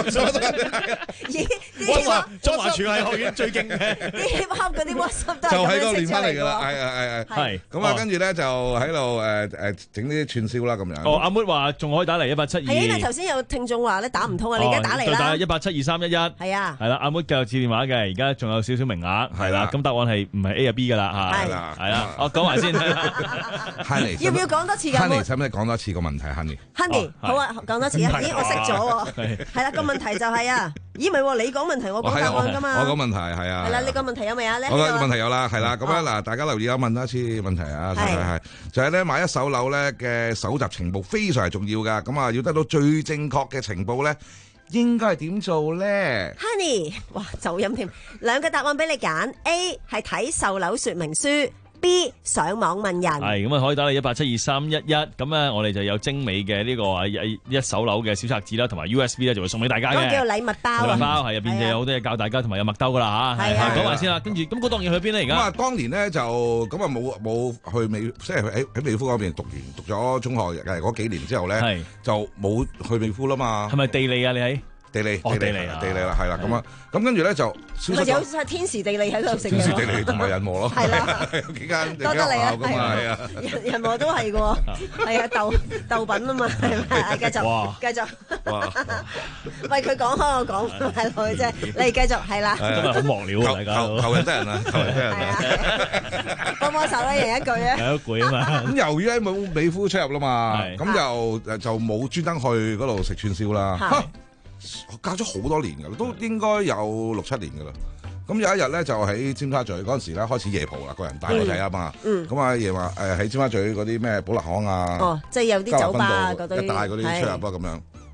哇！中華廚藝學院最勁嘅啲 hip hop 嗰啲 WhatsApp 都就喺嗰度練翻嚟㗎啦，係係係係。 咁啊，跟住咧就喺度誒誒整啲串燒啦咁樣。 哦，阿妹話仲可以打嚟一八七二。 係因為頭先有聽眾話咧打唔通啊，你而家打嚟啦。 打一八七二三一一。係啊。 係啦，阿妹繼續接電話嘅，而家仲有少少名額，係啦。咁答案係唔係 A 啊 B 㗎啦嚇？係啦，係啦。我講埋先。 要唔要講多次㗎 ？Honey，使唔使講多次個問題？Honey，Honey， 好啊，講多次啊！咦，我識咗喎。係啦，個問題就係啊，咦，唔係喎，你講問題，我講答案㗎嘛。 我講問題係啊。 係啦，你個問題有未啊？ 我個問題有啦，係啦。咁樣嗱，大家留意下問多一次問題啊。係係就係咧買一手樓咧嘅搜集情報非常係重要㗎。咁啊，要得到最正確嘅情報咧，應該係點做咧 ？Honey，哇，走音添。兩個答案俾你揀 ，A 係睇售樓說明書。B 上網問人係咁啊，可以打嚟一八七二三一一咁咧，我哋就有精美嘅呢個一一手樓嘅小冊子啦，同埋 U S B 咧就會送俾大家嘅。 嗰叫禮物包啊！ 禮物包係入邊就有好多嘢教大家，同埋有麥兜噶啦嚇。係啊，講埋先啦，跟住咁嗰檔嘢去邊咧？而家咁啊，當年咧就咁啊冇冇去美，即係喺喺美孚嗰邊讀完讀咗中學嘅嗰幾年之後咧，就冇去美孚啦嘛。 係咪地利啊？你喺？ 地利，地利啊，地利啦，係啦，咁啊，咁跟住咧就消失咗。 有晒天時地利喺度食。 天時地利同埋人和咯。係啦，幾間多得你啊， 係啊， 人人和都係嘅，係啊，豆豆品啊嘛，係咪？繼續，繼續。喂，佢講開我講，係落去啫。你繼續，係啦。 今日好忙料啊，大家。 求人得人啊，求人得人啊。 幫幫手啦，贏一句啊。 係啊，攰啊嘛。 咁由於喺冇美孚出入啦嘛，咁就就冇專登去嗰度食串燒啦。隔咗好多年㗎啦，都應該有六七年㗎啦。咁有一日咧，就喺尖沙咀嗰陣時咧，開始夜蒲啦，個人帶我仔啊嘛。咁啊夜話誒喺尖沙咀嗰啲咩寶勒巷啊， 哦，即係有啲酒吧嗰啲一帶嗰啲出入啊咁樣。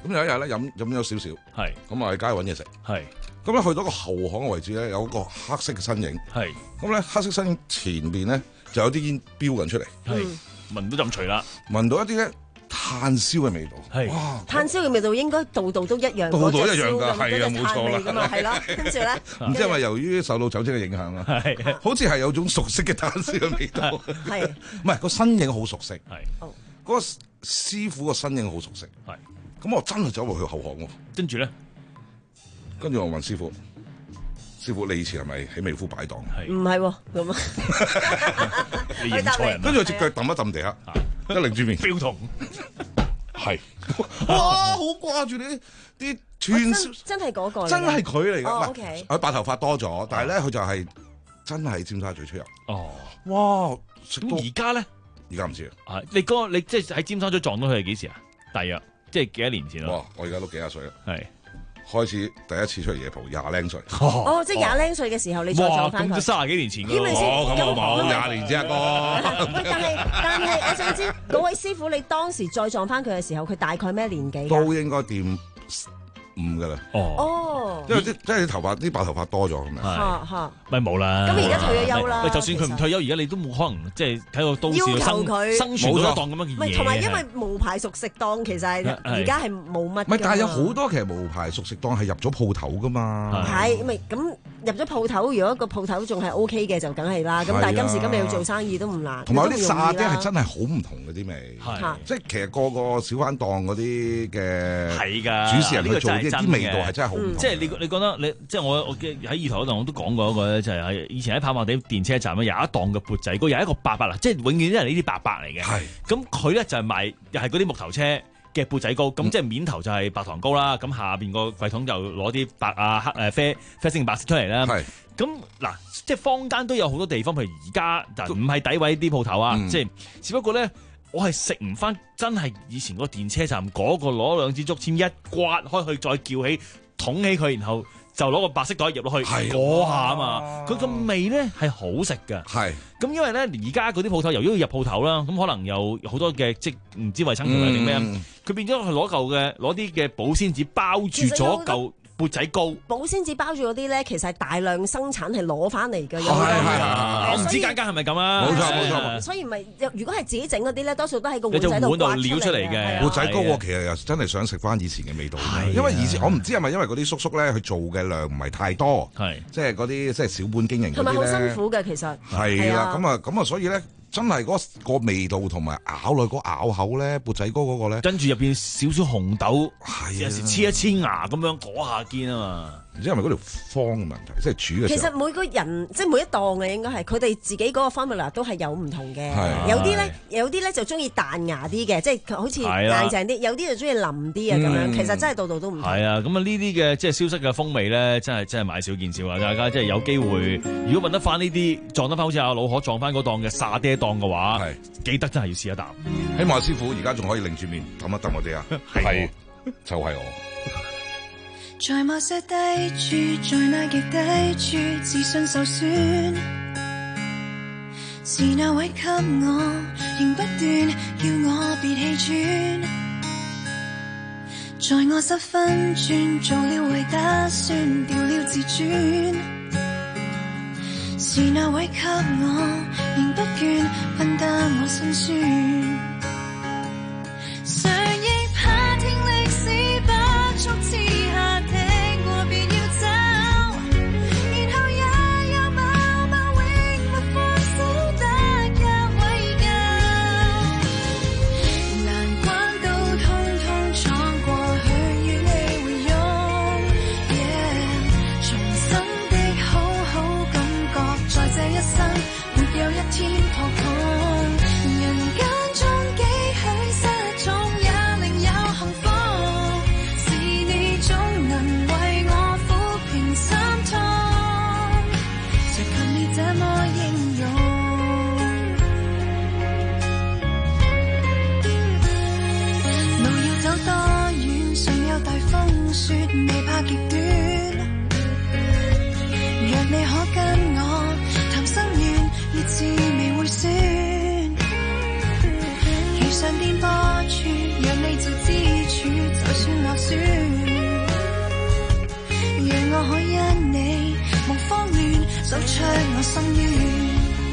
咁有一日咧飲飲咗少少， 係咁啊喺街揾嘢食， 係咁咧去到個後巷嘅位置咧，有一個黑色嘅身影， 係咁咧黑色身影前邊咧就有啲煙飆緊出嚟， 係聞到陣除啦， 聞到一啲咧炭燒嘅味道， 係哇！ 炭燒嘅味道應該度度都一樣， 度度一樣㗎， 㗎， 係啊，冇錯啦， 係咯，跟住咧， 唔知係咪由於受到酒精嘅影響啊？係，好似係有種熟悉嘅炭燒嘅味道， 係， 唔係個身影好熟悉， 係， 嗰個師傅個身影好熟悉， 係， 咁我真係走落去後巷喎， 跟住咧， 跟住我問師傅。師傅，你以前係咪喺美孚擺檔？ 唔係喎，咁啊， 你認錯人。 跟住我隻腳揼一揼地下，一擰住面， 標痛， 係，哇！好掛住你啲串燒， 真係嗰個， 真係佢嚟㗎。 唔係， 佢白頭髮多咗，但係咧佢就係真係尖沙咀出入。 哦， 哇！ 咁而家咧？ 而家唔知啊。你嗰你即係喺尖沙咀撞到佢係幾時啊？大約即係幾多年前啊？ 哇！我而家都幾廿歲啦。 係。 開始第一次出嚟夜蒲，廿零歲。 哦，即係廿零歲嘅時候，你再撞翻佢。 咁都三十幾年前㗎。 哦，咁我冇廿年啫，哥。 但係但係，我想知嗰位師傅，你當時再撞翻佢嘅時候，佢大概咩年紀？ 都應該掂五㗎啦。 哦。 因為啲即係啲頭髮啲白頭髮多咗咁樣。 嚇嚇。 咪冇啦。 咁而家退咗休啦。 喂，就算佢唔退休，而家你都冇可能即係喺個都市要求佢生存到一檔咁樣嘅嘢。 唔係，同埋因為無牌熟食檔其實係而家係冇乜。 唔係，但係有好多其實無牌熟食檔係入咗鋪頭㗎嘛。 係，咪咁入咗鋪頭，如果個鋪頭仲係 O K 嘅，就梗係啦。咁但係今時今日要做生意都唔難。 同埋啲沙爹係真係好唔同嗰啲味。 係。 即係其實個個小販檔嗰啲嘅係㗎主持人去做啲啲味道係真係好唔同。 即係你你覺得你即係我我喺二台嗰度我都講過一個咧，就係喺以前喺跑馬地電車站咧有一檔嘅缽仔糕，有一個伯伯啦，即係永遠都係呢啲伯伯嚟嘅。係。咁佢咧就係賣又係嗰啲木頭車嘅缽仔糕，咁、嗯、即係面頭就係白糖糕啦，咁下邊個櫃桶就攞啲白啊黑誒啡啡色白色出嚟啦。係。咁嗱，即係坊間都有好多地方，譬如而家就唔係詆毀啲鋪頭啊，嗯、即係只不過咧，我係食唔翻真係以前個電車站嗰、嗰個攞兩支竹籤一刮開去，再叫起捅起佢，然後就攞個白色袋入落去嗰下啊嘛，佢個味咧係好食嘅。係咁，因為咧而家嗰啲鋪頭由於要入鋪頭啦，咁可能有好多嘅即唔知衞生條例定咩，佢變咗係攞嚿嘅攞啲嘅保鮮紙包住咗嚿缽仔糕。保鮮紙包住嗰啲咧，其實係大量生產係攞翻嚟嘅。係係， 我唔知間間係咪咁啊？ 冇錯冇錯。 所以唔係，如果係自己整嗰啲咧，多數都喺個碗仔度撩出嚟嘅。 缽仔糕我其實又真係想食翻以前嘅味道，因為以前我唔知係咪因為嗰啲叔叔咧佢做嘅量唔係太多，係即係嗰啲即係小本經營嗰啲咧， 同埋好辛苦嘅其實。 係啦，咁啊咁啊，所以咧。真係嗰個味道同埋咬落嗰咬口咧，缽仔糕嗰個咧， 跟住入邊少少紅豆，有時黐一黐牙咁樣嗰下堅啊嘛！ 唔知係咪嗰條方嘅問題，即係煮嘅時候。 其實每個人即係每一檔嘅應該係佢哋自己嗰個 formula 都係有唔同嘅。有啲咧，有啲咧就中意彈牙啲嘅，即係好似硬淨啲；有啲就中意腍啲啊咁樣。其實真係度度都唔同。 係啊，咁啊呢啲嘅即係消失嘅風味咧，真係真係買少見少啊！大家即係有機會，如果揾得翻呢啲，撞得翻好似阿老可撞翻嗰檔嘅沙爹檔嘅話，記得真係要試一啖。 希望阿師傅而家仲可以擰住面揼一揼我哋啊！係，就係我。 在某些低處，在那極低處，自信受損，是那位給我，仍不斷叫我別氣喘，在我失分寸，做了壞打算，掉了自尊，是那位給我，仍不倦分擔我辛酸，誰亦怕聽歷史不速刺下。未怕極短，若你可跟我談心願，熱刺未會酸。遇上顛簸處，讓你做支柱，就算落走出我心願。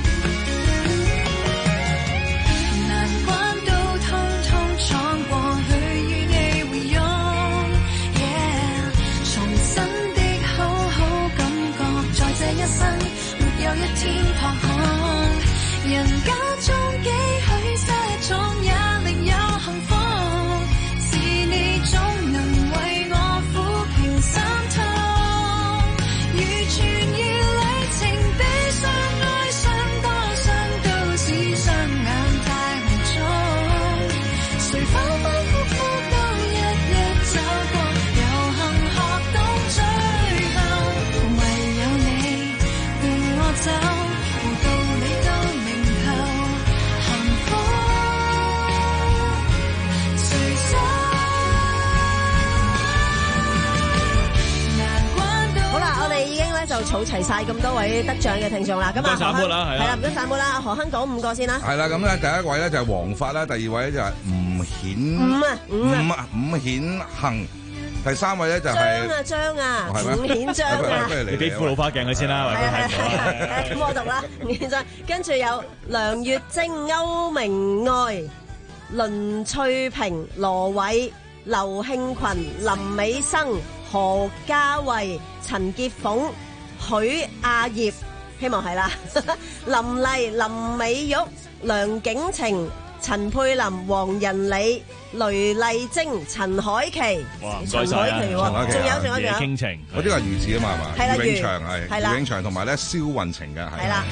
難關都通通闖過去，與你回擁。Yeah， 重新的好好感覺，在這一生沒有一天撲空。人家中幾許失蹤，也另有幸福。是你總能為我撫平心痛，如傳閱旅程，悲傷哀傷多傷都是雙眼太紅腫。誰反反覆覆都一一走過，有幸學懂最後，唯有你伴我走。 就儲齊晒咁多位得獎嘅聽眾啦，咁啊， 散啦，係啦，唔該散沫啦，何亨講五個先啦。 係啦，咁咧第一位咧就係黃發啦，第二位咧就係吳顯五啊五啊伍顯幸，第三位咧就係張啊張啊伍顯張啊， 你俾副老花鏡佢先啦， 係係係，咁我讀啦，伍顯張，跟住有梁月晶、歐明愛、倫翠萍、羅偉、劉慶群、林美生、何家慧、陳潔鳳、許亞葉，希望係啦。林麗、林美玉、梁景晴、陳佩琳、黃仁理、雷麗晶、陳凱琪。 哇，唔該晒啊！ 仲有仲有仲有。 傾情， 嗰啲係魚子啊嘛，係嘛？ 係啦， 余永祥係， 係啦， 余永祥同埋咧蕭運晴嘅係。 係啦。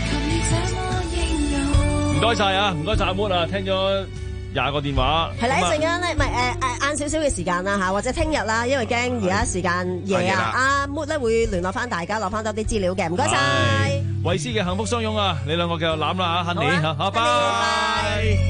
唔該晒啊！唔該晒阿 Moon啊，聽咗廿個電話。 係啦，一陣間咧，唔係誒誒晏少少嘅時間啦嚇，或者聽日啦，因為驚而家時間夜啊，阿 Moon 咧會聯絡翻大家，攞翻多啲資料嘅。唔該晒。 維斯嘅幸福相擁啊！你兩個繼續攬啦嚇，Honey嚇，拜拜。